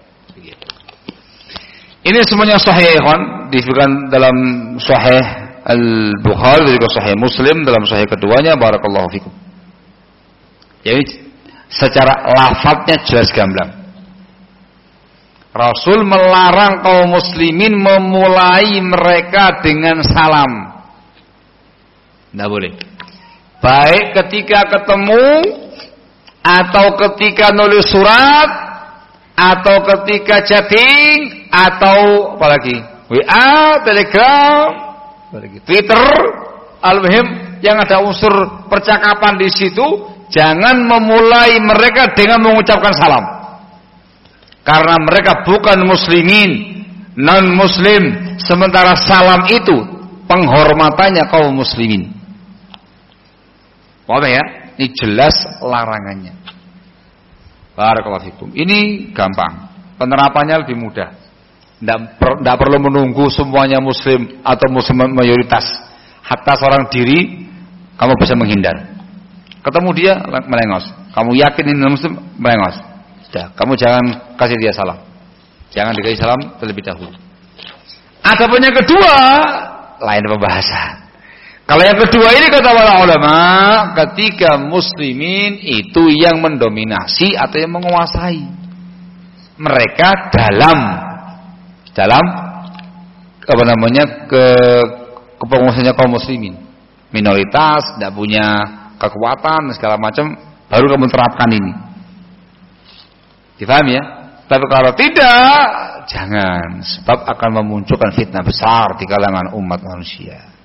Ini semuanya sahih, ikhwan, disebutkan dalam Sahih Al-Bukhari, juga Sahih Muslim dalam Sahih keduanya. Barakallahu fikum. Jadi secara lafadznya jelas gamblang. Rasul melarang kaum muslimin memulai mereka dengan salam. Tidak boleh. Baik ketika ketemu, atau ketika nulis surat, atau ketika chatting, atau apalagi W A, Telegram, Twitter, al-muhim yang ada unsur percakapan di situ, jangan memulai mereka dengan mengucapkan salam. Karena mereka bukan muslimin, non muslim, sementara salam itu penghormatannya kaum muslimin. Paham ya? Ini jelas larangannya. Barakallahu fikum. Ini gampang, penerapannya lebih mudah. Tidak per, perlu menunggu semuanya muslim atau muslim mayoritas. Hatta seorang diri kamu bisa menghindar. Ketemu dia melengos. Kamu yakin ini muslim, melengos. Sudah, kamu jangan kasih dia salam. Jangan dikasih salam terlebih dahulu. Adapun yang kedua, lain pembahasan. Kalau yang kedua ini kata para ulama, ketika muslimin itu yang mendominasi atau yang menguasai mereka dalam dalam apa namanya ke kepenguasaannya kaum muslimin, minoritas, tidak punya kekuatan segala macam, baru kamu terapkan ini. Difahami ya? Tapi kalau tidak, jangan, sebab akan memunculkan fitnah besar di kalangan umat manusia.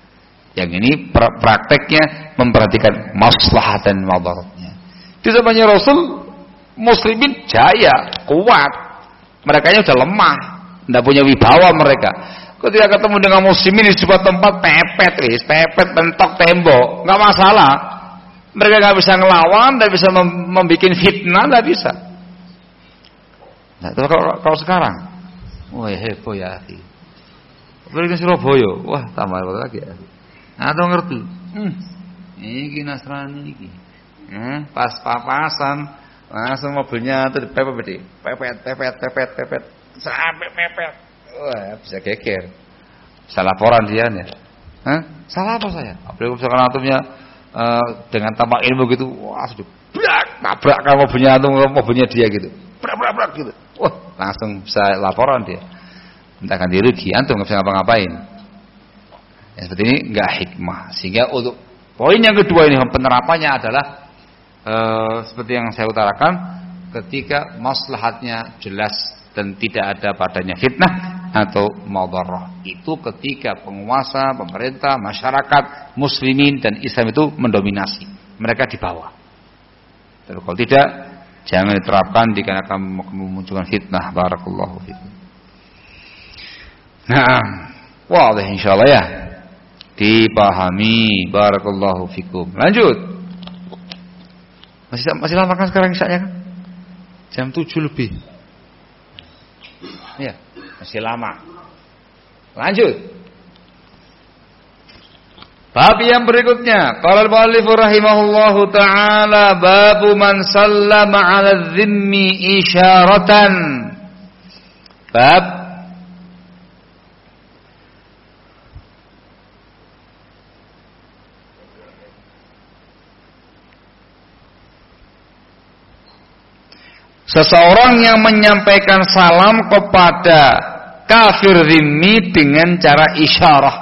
Yang ini prakteknya memperhatikan maslahat dan madaratnya. Di zamannya Rasul, muslimin jaya, kuat. Merekanya sudah lemah, tidak punya wibawa mereka. Ketika ketemu dengan muslimin di sebuah tempat, pepet, wis, pepet, bentok tembok, nggak masalah. Mereka nggak bisa ngelawan, nggak bisa mem membuat fitnah, nggak bisa. Nah, kalau, kalau sekarang, wah heboh ya, berikan Surabaya, wah tambah lagi ya. Atau ngerti, hmm, ini Nasrani ini, hmm, pas papasan, langsung mobilnya tuh pepet, pepet, pepet, pepet, pepet, sampai pepet, wah bisa geger, bisa laporan dia nih, Hah? Salah apa saya? Apalagi misalkan antumnya uh, dengan tambah ilmu gitu, wah sudah, brak, tabrak kan mobilnya antum, mobilnya dia gitu, brak, brak, brak gitu, wah langsung bisa laporan dia, minta ganti rugi, antum nggak bisa ngapa-ngapain. Ya, seperti ini enggak hikmah. Sehingga untuk poin yang kedua ini penerapannya adalah e, seperti yang saya utarakan, ketika maslahatnya jelas dan tidak ada padanya fitnah atau mudharrah. Itu ketika penguasa, pemerintah, masyarakat, muslimin dan Islam itu mendominasi. Mereka di bawah. Tapi kalau tidak, jangan diterapkan dikarenakan memunculkan fitnah. Barakallahu fikum. Nah, wadah insyaallah ya. Dipahami. Barakallahu fikum. Lanjut. Masih masih lama kan sekarang isyanya kan? Jam tujuh lebih. Ya, masih lama. Lanjut. Bab yang berikutnya, qala al-muallif rahimahullahu taala, babu man sallama 'ala dhimmi isyaratan. Bab seseorang yang menyampaikan salam kepada kafir zimmi dengan cara isyarah.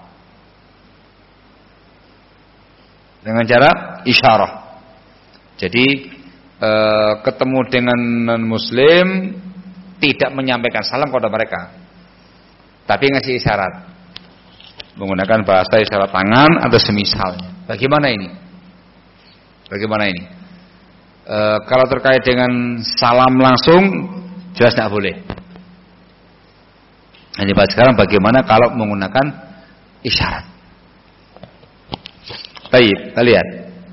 Dengan cara isyarah. Jadi e, ketemu dengan non-muslim tidak menyampaikan salam kepada mereka, tapi ngasih isyarat. Menggunakan bahasa isyarat tangan atau semisalnya. Bagaimana ini? Bagaimana ini? E, kalau terkait dengan salam langsung jelas tidak boleh. Ini bahas sekarang bagaimana kalau menggunakan isyarat. Baik, kita lihat.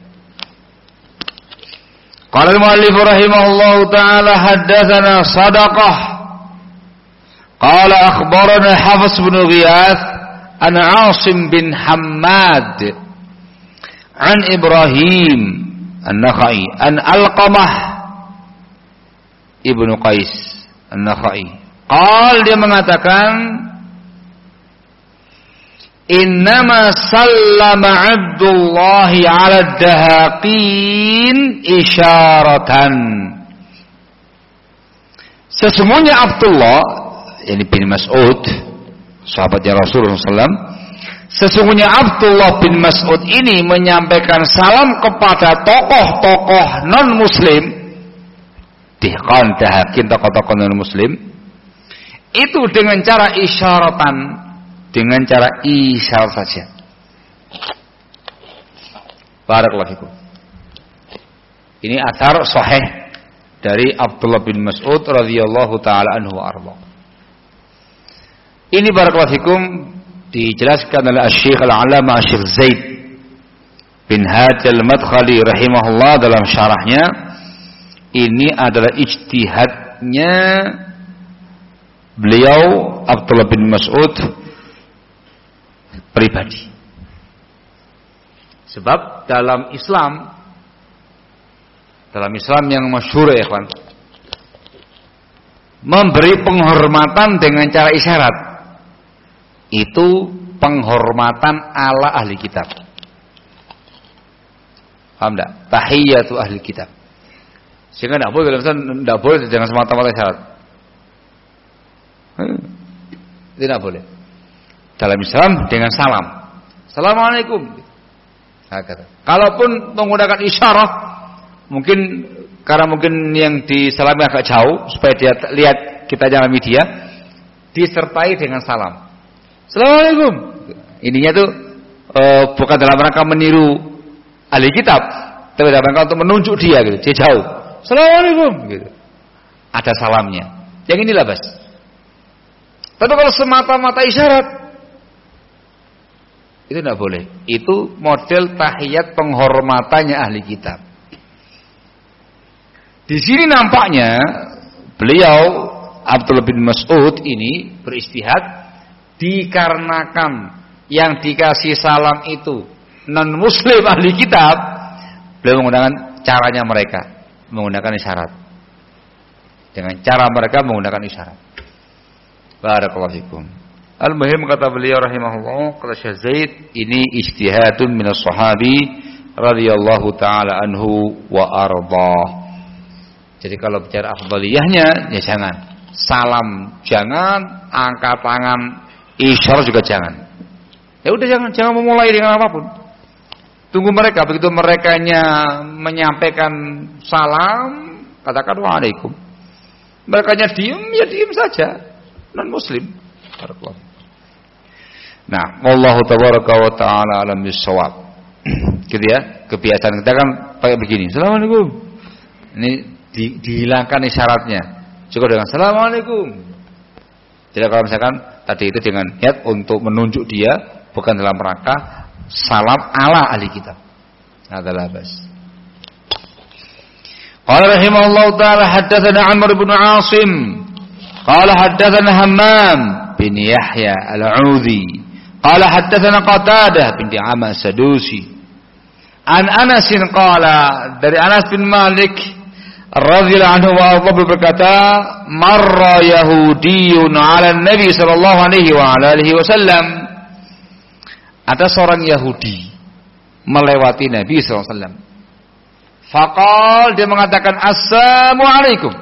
Qala al-muallif rahimahullahu taala haddatsana Sadaqah. Qala akhbarana Hafiz bin Ghiyath an Asim bin Hammad an Ibrahim An-Nakhai an Alqamah Ibnu Qais An-Nakhai. Qal dia mengatakan innama sallama Abdullah 'ala dahaqin isyaratan. Sesungguhnya Abdullah yani bin Mas'ud sahabatnya Rasulullah sallallahu alaihi wasallam, sesungguhnya Abdullah bin Mas'ud ini menyampaikan salam kepada tokoh-tokoh non-muslim, dihqan dahakin tokoh-tokoh non-muslim, itu dengan cara isyaratan, dengan cara isyarat saja. Barakallahu fikum. Ini athar sahih dari Abdullah bin Mas'ud radhiyallahu taala anhu wa arda. Ini barakallahu fikum dijelaskan oleh Syekh Al-Allamah Syekh Zaid bin Hadi Al-Madkhali rahimahullah dalam syarahnya. Ini adalah ijtihadnya beliau Abdullah bin Mas'ud pribadi. Sebab dalam Islam, dalam Islam yang masyhur ya ikhwan, memberi penghormatan dengan cara isyarat itu penghormatan ala ahli kitab. Paham enggak? Tahiyatu ahli kitab. Sehingga enggak boleh, enggak boleh dengan semata-mata isyarat. Tidak boleh. Dalam Islam dengan salam. Assalamualaikum. Nah, kata. Kalaupun menggunakan isyarat, mungkin karena mungkin yang disalami agak jauh supaya dia lihat kita nyalami dia, disertai dengan salam. Assalamualaikum. Ininya tuh uh, bukan dalam rangka meniru ahli kitab, tapi dalam rangka untuk menunjuk dia gitu, dia jauh. Assalamualaikum gitu. Ada salamnya. Yang inilah bas. Tapi kalau semata-mata isyarat, itu tidak boleh. Itu model tahiyat penghormatannya ahli kitab. Di sini nampaknya beliau Abdullah bin Mas'ud ini beristihad dikarenakan yang dikasih salam itu non muslim ahli kitab, beliau menggunakan caranya mereka, menggunakan isyarat. Dengan cara mereka menggunakan isyarat. Barakallahu fikum. Al-muhim kata beliau rahimahullah, kata Syekh Zaid, ini ijtihadun minas sahabi radhiyallahu taala anhu wa ardah. Jadi kalau bicara afdaliyahnya ya jangan. Salam jangan, angkat tangan, isyarat juga jangan. Ya udah jangan, jangan memulai dengan apapun. Tunggu mereka, begitu merekanya menyampaikan salam, katakan waalaikum. Merekanya diem, ya diem saja. Non muslim. Nah, wallahu tabaraka wa taala alam bissawab. Gitu ya, kebiasaan kita kan pakai begini. Assalamualaikum. Ini di, dihilangkan isyaratnya. Cukup dengan assalamualaikum. Jadi kalau misalkan tadi itu dengan niat untuk menunjuk dia, bukan dalam rangka salam ala ahli kitab. Adalah bas. Qala rahimahullahu taala haddatsana Amr bin Asim. Qala haddatsana Hammam bin Yahya al-Audhi. Qala haddatsana Qatadah bin Di'amah Sadusi. An Anas qala, dari Anas bin Malik radhiyallahu anhu wa Allah berkata, marra yahudiyyun 'ala an-nabi sallallahu alaihi wa ala alihi wasallam. Ada seorang Yahudi melewati Nabi sallallahu alaihi wasallam. Faqal, dia mengatakan assalamualaikum.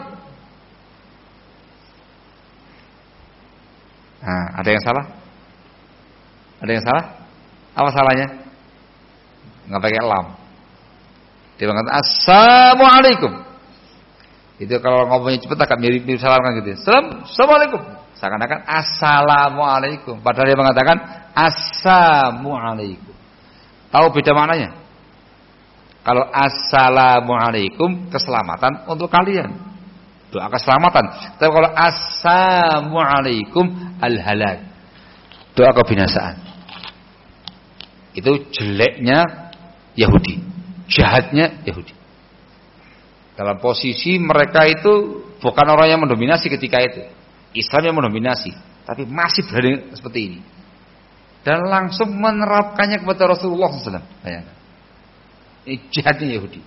Nah, ada yang salah? Ada yang salah? Apa salahnya? Enggak pakai lam. Dia mengatakan assalamualaikum. Itu kalau ngomongnya cepat agak mirip-mirip salam kan gitu. Salam, assalamualaikum. Seakan-akan assalamualaikum. Padahal dia mengatakan assalamualaikum. Tahu beda maknanya? Kalau assalamualaikum, keselamatan untuk kalian, doa keselamatan. Tapi kalau assalamualaikum, al-halak, doa kebinasaan. Itu jeleknya Yahudi, jahatnya Yahudi. Dalam posisi mereka itu bukan orang yang mendominasi ketika itu, Islam yang mendominasi, tapi masih berani seperti ini. Dan langsung menerapkannya kepada Rasulullah shallallahu alaihi wasallam. Bayangkan. Ini jahatnya Yahudi.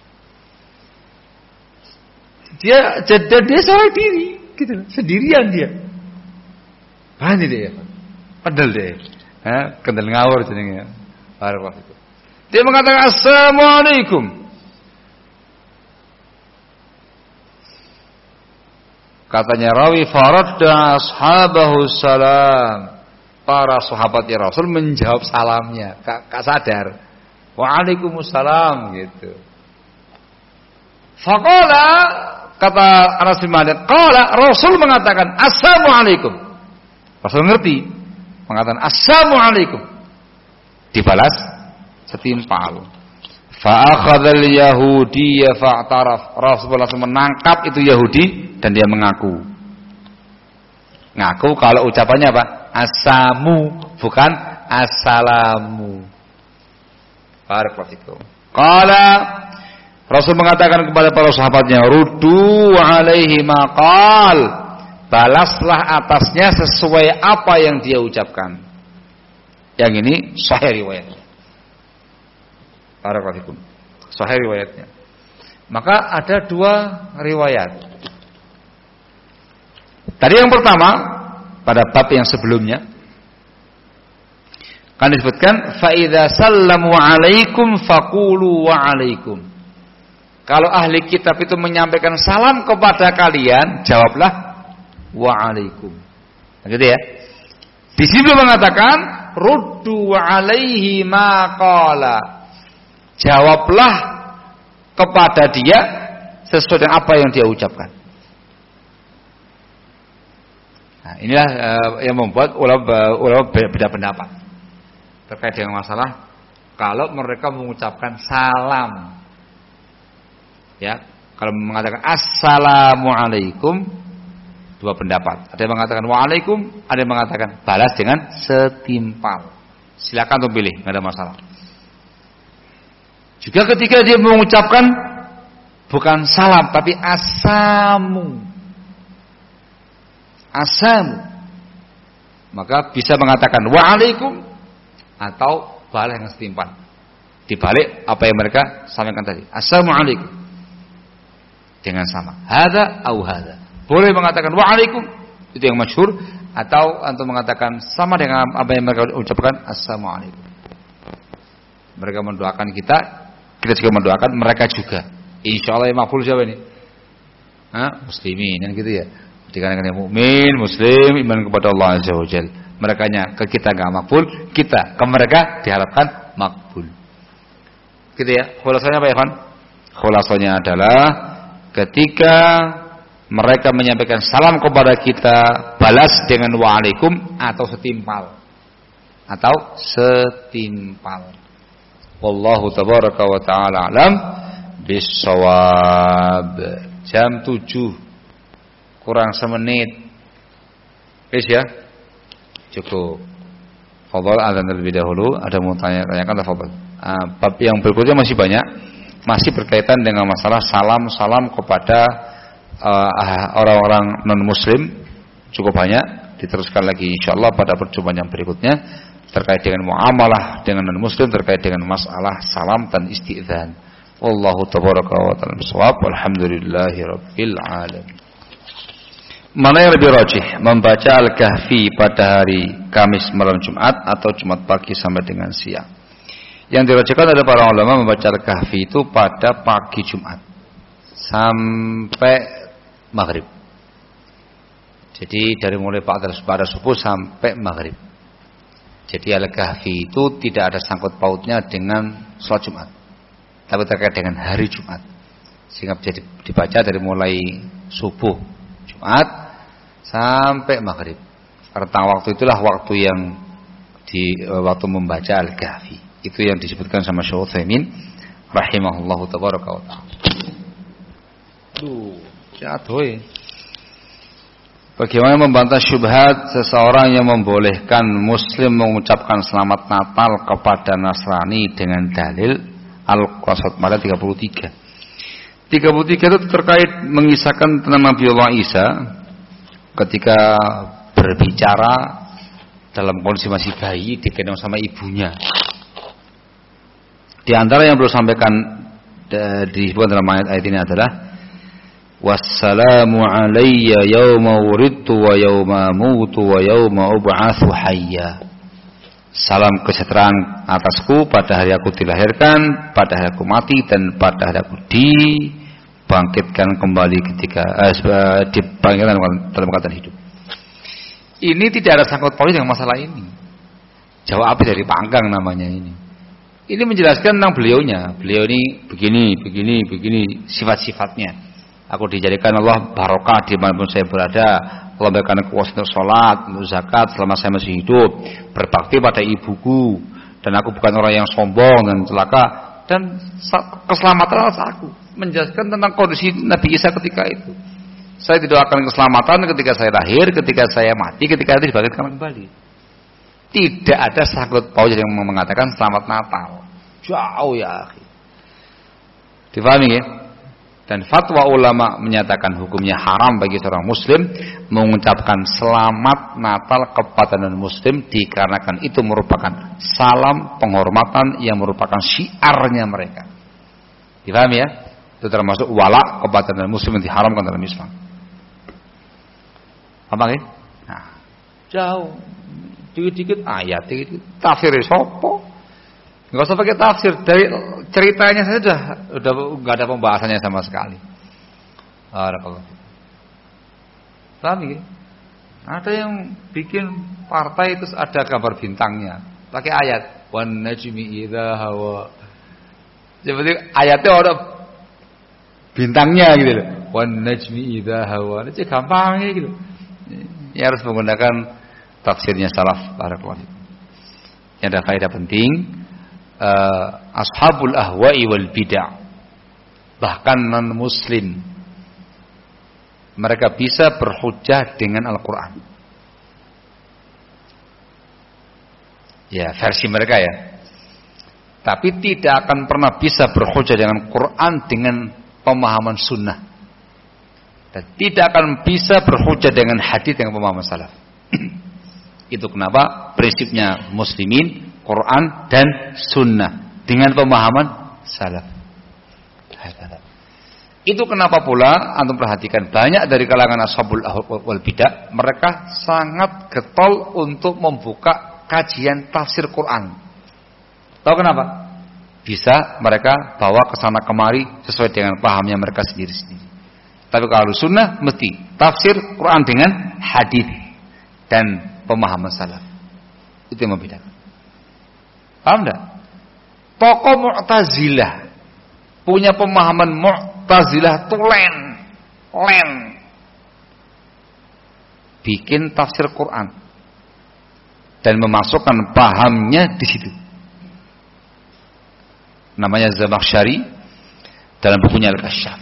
Dia jadi dia seorang diri, gitu, sendirian dia. Berani dia, padahal dia, ha, kendal ngawur jenenge. Barakallahu fikum. Dia mengatakan assalamualaikum. Katanya rawi faradda ashabahu salam. Para sahabatnya Rasul menjawab salamnya, Kak, kak sadar. Waalaikumsalam gitu. Faqala, kata Anas bin Malik, qala, Rasul mengatakan assalamualaikum. Rasul ngerti, mengatakan assalamualaikum. Dibalas setimpal. Fa akhadhal yahudiyya fa'taraf. Rasul langsung menangkap itu Yahudi dan dia mengaku. Ngaku kalau ucapannya apa? Asamu, bukan assalamu. Barakallahu. Qala, Rasul mengatakan kepada para sahabatnya, ruddu alaihi maqal. Balaslah atasnya sesuai apa yang dia ucapkan. Yang ini sahih riwayatnya. Barakallahu. Sahih riwayatnya. Maka ada dua riwayat. Tadi yang pertama pada bab yang sebelumnya kan disebutkan fa idza sallamu alaikum faqulu wa alaikum. Kalau ahli kitab itu menyampaikan salam kepada kalian, jawablah wa alaikum. Gitu ya. Di sini mengatakan ruddu alaihi ma qala. Jawablah kepada dia sesuai dengan apa yang dia ucapkan. Nah, inilah uh, yang membuat ulama ulama beda pendapat. terkait dengan masalah kalau mereka mengucapkan salam. Ya, kalau mengatakan assalamualaikum, dua pendapat. Ada yang mengatakan waalaikum, ada yang mengatakan balas dengan setimpal. Silakan untuk pilih, nggak ada masalah. Juga ketika dia mengucapkan bukan salam tapi asamu, asamu, maka bisa mengatakan waalaikum atau balas dengan setimpal. Dibalik apa yang mereka sampaikan tadi. Assalamualaikum dengan sama. Hada au hada. Boleh mengatakan waalaikum, itu yang masyhur, atau antum mengatakan sama dengan apa yang mereka ucapkan assalamualaikum. Mereka mendoakan kita, kita juga mendoakan mereka juga. Insyaallah yang makbul siapa ini? Hah? Muslimin kan gitu ya. Dikarenakan yang mukmin, muslim, iman kepada Allah Azza wa Jalla. Merekanya ke kita enggak makbul, kita ke mereka diharapkan makbul. Gitu ya. Khulasanya apa ya, Ikhwan? Khulasanya adalah ketika mereka menyampaikan salam kepada kita, balas dengan waalaikum atau setimpal. Atau setimpal. Wallahu tabaraka wa ta'ala alam bisawab. Jam tujuh kurang semenit. Wis ya? Cukup. Fadhal azan terlebih dahulu. Ada mau tanya-tanyakan tafadhol. Ah, bab yang berikutnya masih banyak. Masih berkaitan dengan masalah salam-salam kepada uh, orang-orang non-muslim. Cukup banyak. Diteruskan lagi insyaallah pada perjumpaan yang berikutnya terkait dengan muamalah dengan non-muslim, terkait dengan masalah salam dan isti'dzan. Wallahu tabaraka wa ta'ala bissawab. Walhamdulillahi rabbil alamin. Mana yang lebih rajih, membaca Al-Kahfi pada hari Kamis malam Jumat atau Jumat pagi sampai dengan siang? Yang dirajihkan oleh para ulama membaca Al-Kahfi itu pada pagi Jumat sampai maghrib. Jadi dari mulai pada subuh sampai maghrib. Jadi Al-Kahfi itu tidak ada sangkut pautnya dengan sholat Jumat, tapi terkait dengan hari Jumat, sehingga bisa dibaca dari mulai subuh Jumat sampai maghrib. Karena waktu itulah waktu yang di waktu membaca Al-Kahfi. Itu yang disebutkan sama Syekh Utsaimin rahimahullahu tabaraka wa taala. Duh, jatuh. Bagaimana membantah syubhat seseorang yang membolehkan muslim mengucapkan selamat Natal kepada Nasrani dengan dalil Al-Qasas Maida tiga puluh tiga. tiga puluh tiga itu terkait mengisahkan tentang Nabi Allah Isa ketika berbicara dalam kondisi masih bayi digendong sama ibunya. Di antara yang perlu sampaikan disebutkan dalam ayat-ayat ini adalah wassalamu alayya yawma wuridtu wa yawma mutu wa yawma ub'atsu hayya. Salam kesejahteraan atasku pada hari aku dilahirkan, pada hari aku mati, dan pada hari aku dibangkitkan kembali ketika eh, dibangkitkan dalam keadaan hidup. Ini tidak ada sangkut pautnya dengan masalah ini. Jawa api dari panggang namanya ini. Ini menjelaskan tentang beliaunya. Beliau ini begini, begini, begini sifat-sifatnya. Aku dijadikan Allah barokah dimanapun saya berada. Allah berikan kuasa untuk sholat, untuk zakat selama saya masih hidup. Berbakti pada ibuku. Dan aku bukan orang yang sombong dan celaka. Dan keselamatan atas aku. Menjelaskan tentang kondisi Nabi Isa ketika itu. Saya didoakan keselamatan ketika saya lahir, ketika saya mati, ketika itu dibangkitkan kembali. Tidak ada sangkut paut yang mengatakan selamat Natal. Jauh ya akhi. Difahami ya? Dan fatwa ulama menyatakan hukumnya haram bagi seorang muslim mengucapkan selamat Natal kepada non-muslim dikarenakan itu merupakan salam penghormatan yang merupakan syiarnya mereka. Difahami ya? Itu termasuk wala kepada non-muslim yang diharamkan dalam Islam. Apa ya? Nah, jauh. Dikit-dikit ayat, dikit-dikit tafsir sopo. Enggak usah pakai tafsir, dari ceritanya saja sudah udah enggak ada pembahasannya sama sekali. Barakallahu. Paham ya? Ada yang bikin partai terus ada gambar bintangnya, pakai ayat wan najmi idza hawa. Seperti ayatnya ada bintangnya gitu loh. Wan najmi idza hawa. Itu gampang gitu. Ya harus menggunakan tafsirnya salaf barakallahu. Yang ada faedah penting, uh, ashabul ahwa'i wal bid'ah, bahkan non muslim, mereka bisa berhujjah dengan Al-Quran. Ya, versi mereka ya. Tapi tidak akan pernah bisa berhujjah dengan Quran dengan pemahaman sunnah. Dan tidak akan bisa berhujjah dengan hadis dengan pemahaman salaf. Itu kenapa prinsipnya muslimin, Quran dan sunnah dengan pemahaman salaf. Itu kenapa pula antum perhatikan banyak dari kalangan ashabul ahwa wal bidah, mereka sangat getol untuk membuka kajian tafsir Quran. Tahu kenapa? Bisa mereka bawa ke sana kemari sesuai dengan pahamnya mereka sendiri-sendiri. Tapi kalau sunnah mesti tafsir Quran dengan hadis dan pemahaman salaf. Itu yang membedakan. Paham enggak? Tokoh Mu'tazilah punya pemahaman Mu'tazilah tuh len, len. Bikin tafsir Quran dan memasukkan pahamnya di situ. Namanya Zamakhsyari dalam bukunya Al-Kasyaf.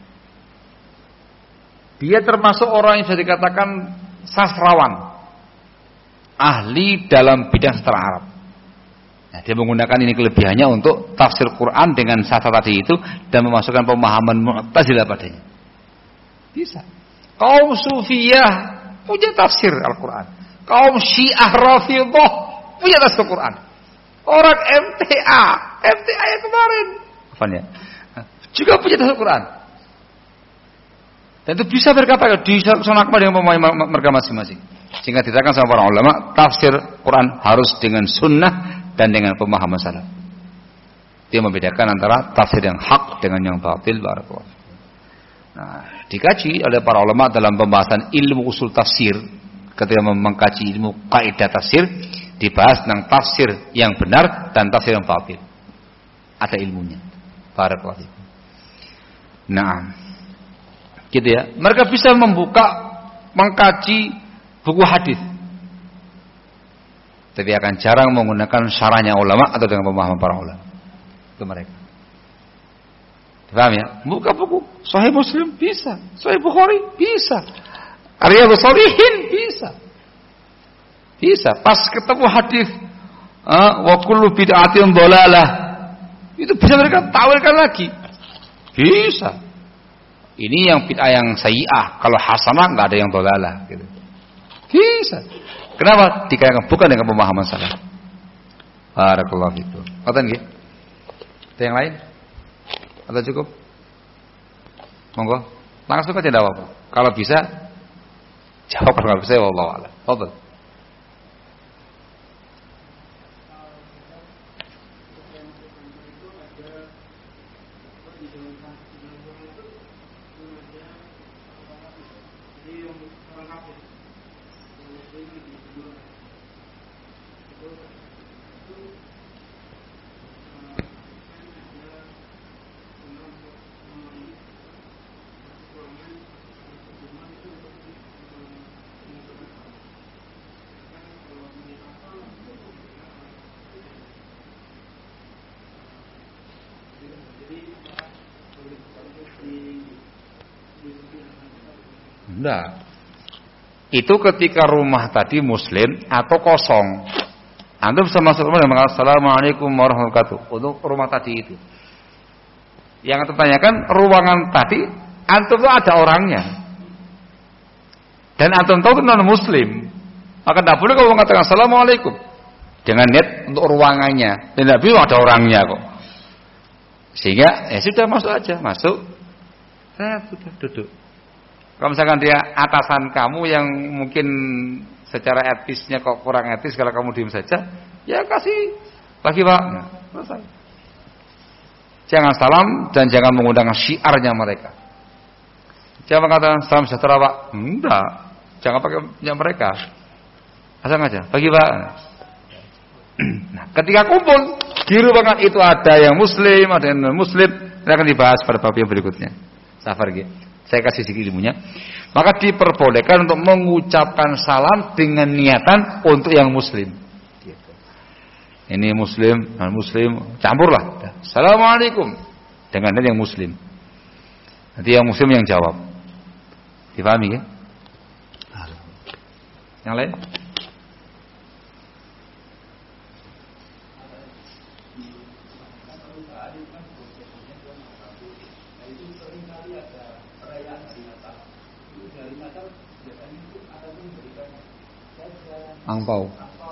Dia termasuk orang yang bisa dikatakan sastrawan, ahli dalam bidang sastra Arab. Nah, dia menggunakan ini kelebihannya untuk tafsir Quran dengan sastra tadi itu dan memasukkan pemahaman Mu'tazilah padanya. Bisa. Kaum Sufiyah punya tafsir Al-Quran. Kaum Syiah Rafidhah punya tafsir Quran. Orang M T A, M T A yang kemarin, apa ya? Juga punya tafsir Quran. Dan itu bisa berkata di sana kemari dengan pemahaman mereka masing-masing. Sehingga dikatakan sama para ulama, tafsir Quran harus dengan sunnah dan dengan pemahaman salaf. Dia membedakan antara tafsir yang hak dengan yang batil. Barakallahu. Nah, dikaji oleh para ulama dalam pembahasan ilmu usul tafsir, ketika mengkaji ilmu kaidah tafsir, dibahas tentang tafsir yang benar dan tafsir yang batil. Ada ilmunya. Barakallahu. Nah, gitu ya. Mereka bisa membuka, mengkaji buku hadis, tapi akan jarang menggunakan syarahnya ulama atau dengan pemahaman para ulama. Itu mereka. Paham ya? Buka buku Sahih Muslim bisa, Sahih Bukhari bisa, Riyadhus Shalihin bisa. Bisa. Pas ketemu hadis wa kullu bid'atin dhalalah, itu bisa mereka tawilkan lagi. Bisa. Ini yang bid'ah yang sayyi'ah, kalau hasanah enggak ada yang dhalalah gitu. Bisa. Kenapa? Dikarenakan bukan dengan pemahaman salaf. Barakallahu fikum. Ngoten nggih? Ada yang lain? Atau cukup? Monggo. Langsung aja jawab. Kalau bisa jawab, kalau enggak bisa wallahu a'lam. Fadhil. Enggak. Itu ketika rumah tadi muslim atau kosong, antum bisa masuk rumah dan mengatakan assalamualaikum warahmatullahi wabarakatuh untuk rumah tadi itu. Yang antum tanyakan ruangan tadi antum itu ada orangnya dan antum tahu itu non muslim, maka tidak boleh kalau mengatakan assalamualaikum dengan niat untuk ruangannya, dan tidak bisa ada orangnya kok. Sehingga ya sudah masuk aja, masuk, saya sudah duduk. Kalau misalkan dia atasan kamu yang mungkin secara etisnya kok kurang etis, kalau kamu diam saja, ya kasih lagi pak, nah, selesai. Jangan salam dan jangan mengundang syiarnya mereka. Jangan mengatakan salam sejahtera pak, enggak, jangan pakai punya mereka. Asal aja, bagi pak. Nah, ketika kumpul di ruangan itu ada yang muslim, ada yang non muslim, ini akan dibahas pada bab yang berikutnya. Safar gitu. Saya kasih sedikit ilmunya. Maka diperbolehkan untuk mengucapkan salam dengan niatan untuk yang muslim. Gitu. Ini muslim, non muslim, campurlah. Assalamualaikum dengan yang muslim. Nanti yang muslim yang jawab. Dipahami kan? Yang lain? Angpau.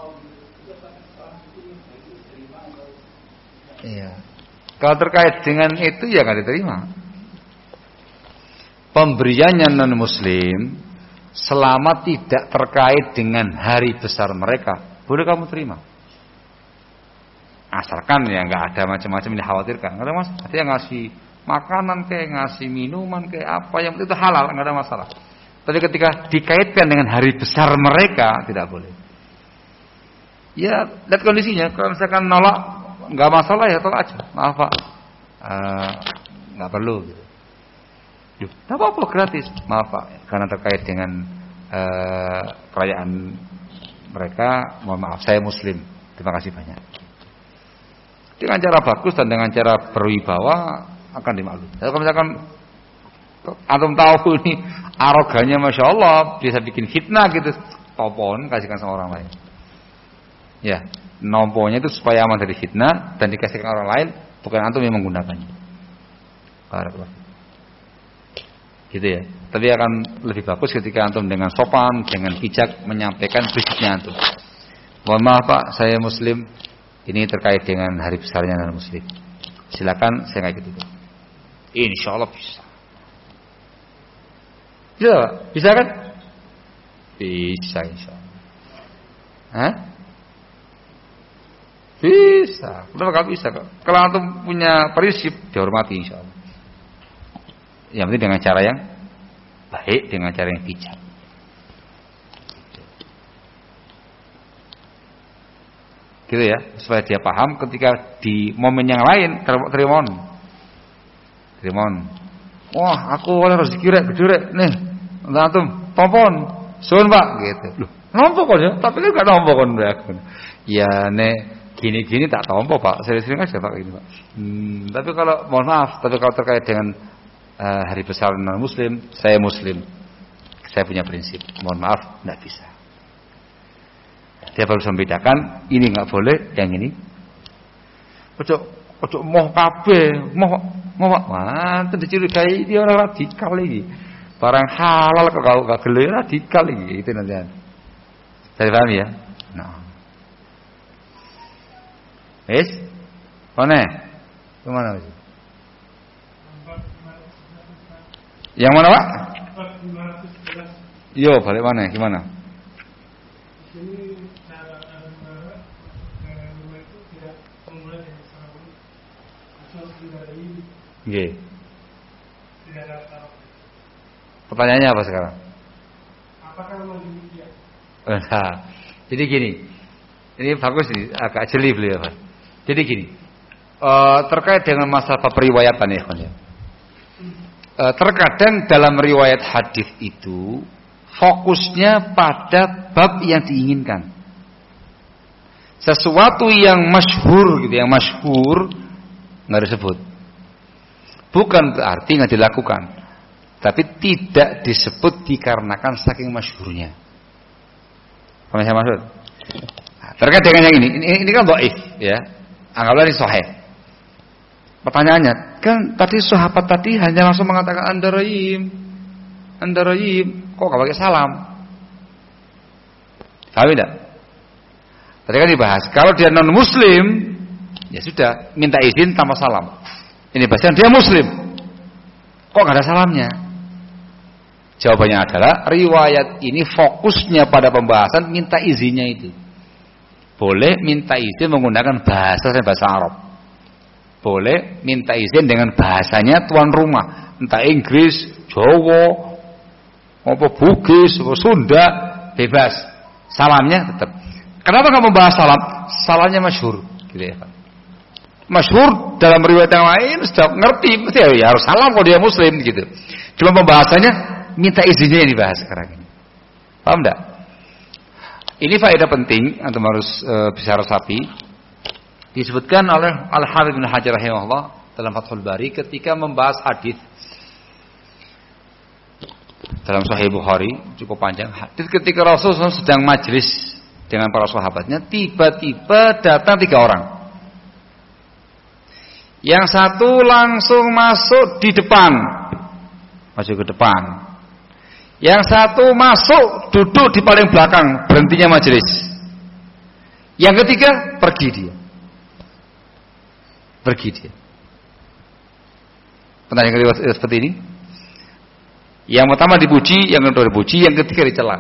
Iya. Kalau terkait dengan itu ya nggak diterima. Pemberiannya non muslim selama tidak terkait dengan hari besar mereka, boleh kamu terima. Asalkan ya nggak ada macam-macam yang dikhawatirkan. Nggak ada masalah. Dia ngasih makanan kayak ngasih minuman kayak apa yang itu halal, nggak ada masalah. Tapi ketika dikaitkan dengan hari besar mereka tidak boleh. Ya lihat kondisinya. Kalau misalkan nolak nggak masalah ya tolak aja. Maaf Pak, uh, nggak perlu. Gitu. Tidak apa-apa gratis. Maaf Pak, karena terkait dengan uh, perayaan mereka, mohon maaf saya Muslim. Terima kasih banyak. Dengan cara bagus dan dengan cara berwibawa akan dimaklumi. Kalau misalkan antum tahu ini arogannya masya Allah bisa bikin fitnah gitu, topon kasihkan sama orang lain. Ya, nomponya itu supaya aman dari fitnah dan dikasihkan orang lain, bukan antum yang menggunakannya. Barakallahu. Gitu ya. Tapi akan lebih bagus ketika antum dengan sopan, dengan bijak menyampaikan prinsipnya antum. Mohon maaf Pak, saya Muslim. Ini terkait dengan hari besarnya non Muslim. Silakan, saya nggak gitu. Insya Allah bisa. Bisa, Pak? Bisa kan? Bisa, insya Allah. Hah? Bisa. Kenapa nggak bisa? Kalau antum punya prinsip, dihormati insya Allah. Yang penting dengan cara yang baik, dengan cara yang bijak. Gitu ya, supaya dia paham ketika di momen yang lain terimon. Terimon. Wah, aku oleh rezeki rek, gede rek. Nih, antum, tompon. Suwun Pak, gitu. Loh, nompo kok ya? Tapi kan enggak nompo kon aku. Ya nek gini-gini tak tompo Pak, sering-sering aja Pak ini Pak. Hmm, tapi kalau mohon maaf, tapi kalau terkait dengan uh, hari besar non muslim, saya muslim. Saya punya prinsip, mohon maaf enggak bisa. Dia baru membedakan ini enggak boleh, yang ini. Ojo ojo moh kabeh, moh moh manten dicurigai dia orang radikal iki. Barang halal kok kau gak gele radikal iki, itu nanti. Saya paham ya? Nah. Wes? Mana? Kemana Mas? Yang mana Pak? Yo, balik mana? Gimana? Nggih. Pertanyaannya apa sekarang? Apakah memang demikian? Nah, jadi gini. Ini bagus nih, agak jeli beliau, Pak. Jadi gini, uh, terkait dengan masalah periwayatan ya, Pak. Uh, terkadang dalam riwayat hadis itu fokusnya pada bab yang diinginkan. Sesuatu yang masyhur gitu, yang masyhur enggak disebut. Bukan berarti nggak dilakukan, tapi tidak disebut dikarenakan saking masyhurnya. Apa yang saya maksud? Nah, terkait dengan yang ini, ini, ini kan dhaif, ya. Anggaplah ini sahih. Pertanyaannya, kan tadi sahabat tadi hanya langsung mengatakan Anda Rahim, Anda Rahim, kok nggak pakai salam? Paham tidak? Tadi kan dibahas, kalau dia non Muslim, ya sudah minta izin tanpa salam. Ini bahasa dia Muslim. Kok nggak ada salamnya? Jawabannya adalah riwayat ini fokusnya pada pembahasan minta izinnya itu. Boleh minta izin menggunakan bahasa dan bahasa Arab. Boleh minta izin dengan bahasanya tuan rumah, entah Inggris, Jawa, apa Bugis, apa Sunda, bebas. Salamnya tetap. Kenapa nggak membahas salam? Salamnya masyhur, gitu ya Pak. Masyhur dalam riwayat yang lain sudah ngerti mesti ya harus salam kalau dia Muslim gitu. Cuma pembahasannya minta izinnya yang dibahas sekarang ini. Paham enggak? Ini faedah penting antum harus e, bisa resapi. Disebutkan oleh Al-Hafidz Ibnu Hajar rahimahullah dalam Fathul Bari ketika membahas hadis dalam Sahih Bukhari, cukup panjang hadis ketika Rasulullah sedang majelis dengan para sahabatnya, tiba-tiba datang tiga orang. Yang satu langsung masuk di depan, masuk ke depan. Yang satu masuk duduk di paling belakang, berhentinya majelis. Yang ketiga pergi dia, pergi dia. Pernah yang kedua seperti ini? Yang pertama dipuji, yang kedua dipuji, yang ketiga dicela.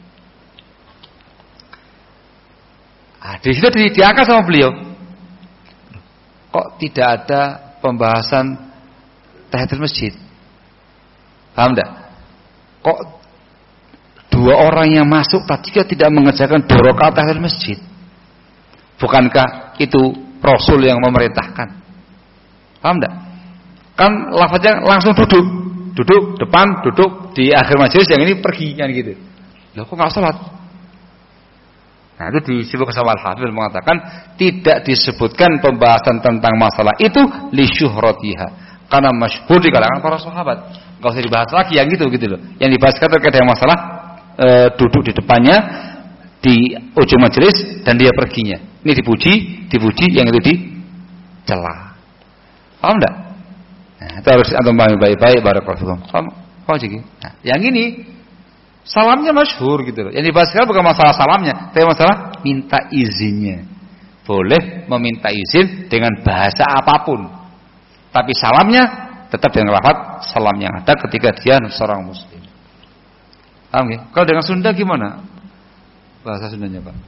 Nah, di situ di, diangkat sama beliau. Kok tidak ada pembahasan tahiyatul masjid? Paham enggak? Kok dua orang yang masuk tadi tidak mengerjakan dua rakaat tahiyatul masjid? Bukankah itu Rasul yang memerintahkan? Paham enggak? Kan lafaznya langsung duduk, duduk depan, duduk di akhir majelis, yang ini pergi kan gitu. Loh kok enggak salat? Nah, itu disebut sama Al-Hafidz mengatakan tidak disebutkan pembahasan tentang masalah itu li syuhratiha, karena masyhur di kalangan para sahabat. Enggak usah dibahas lagi yang gitu gitu loh. Yang dibahas terkait dengan masalah e, duduk di depannya di ujung majelis dan dia perginya. Ini dipuji, dipuji, yang itu dicela. Paham enggak? Nah, itu harus antum pahami baik-baik barakallahu fikum. Paham? Paham sih? Nah, yang ini salamnya masyhur gitu loh. Yang dibahas sekarang bukan masalah salamnya, tapi masalah minta izinnya. Boleh meminta izin dengan bahasa apapun, tapi salamnya tetap dengan lafaz salam yang ada ketika dia seorang muslim. Paham ya? Kalau dengan Sunda gimana? Bahasa Sundanya, Pak.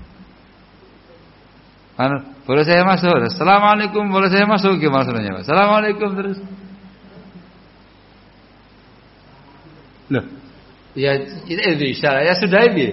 Anu, boleh saya masuk? Assalamualaikum, boleh saya masuk? Gimana Sundanya, Pak? Assalamualaikum terus. Loh, ya itu Indonesia ya sudah ini.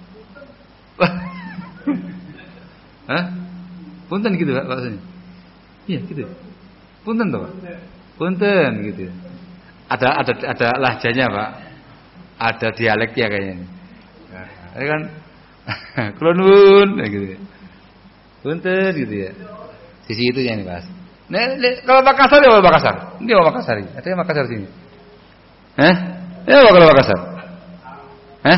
Hah? Punten gitu Pak bahasanya. Iya gitu. Punten toh Pak. Punten gitu. Ada ada ada lahjanya Pak. Ada dialeknya kayaknya. Nah, ini kan kula nuwun gitu. Punten gitu ya. Sisi itu yang dibahas. Nah, kalau Makassar ya Makassar. Ini Makassar. Ada yang Makassar sini. Hah? Ya kalau Makassar. Hah?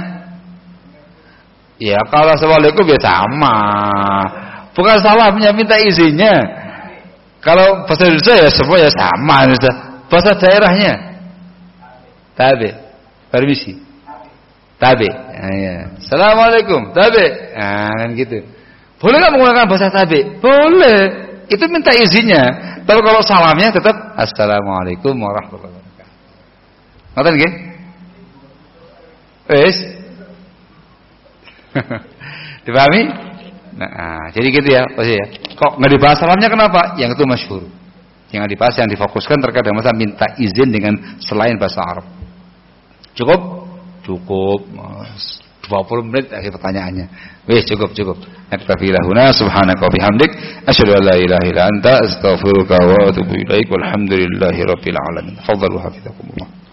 Ya kalau assalamualaikum ya sama. Bukan salamnya, minta izinnya. Kalau bahasa Indonesia ya semua ya sama. Bahasa daerahnya tabe, permisi. Tabe. Nah, ya. Assalamualaikum, tabe. Nah, kan gitu. Boleh nggak menggunakan bahasa tabe? Boleh. Itu minta izinnya. Tapi kalau salamnya tetap assalamualaikum warahmatullahi wabarakatuh. Ngoten nggih? Wes. Dipahami? Nah, jadi gitu ya, pasti ya. Kok nggak dibahas salamnya kenapa? Yang itu masyhur. Yang dibahas, yang difokuskan terkait dengan masalah minta izin dengan selain bahasa Arab. Cukup? Cukup. dua puluh menit akhir pertanyaannya. Wes cukup cukup. Naktafi lahuna subhanaka wa bihamdik asyhadu an la ilaha illa anta astaghfiruka wa atubu ilaik walhamdulillahi rabbil alamin. Fadhalu hafizakumullah.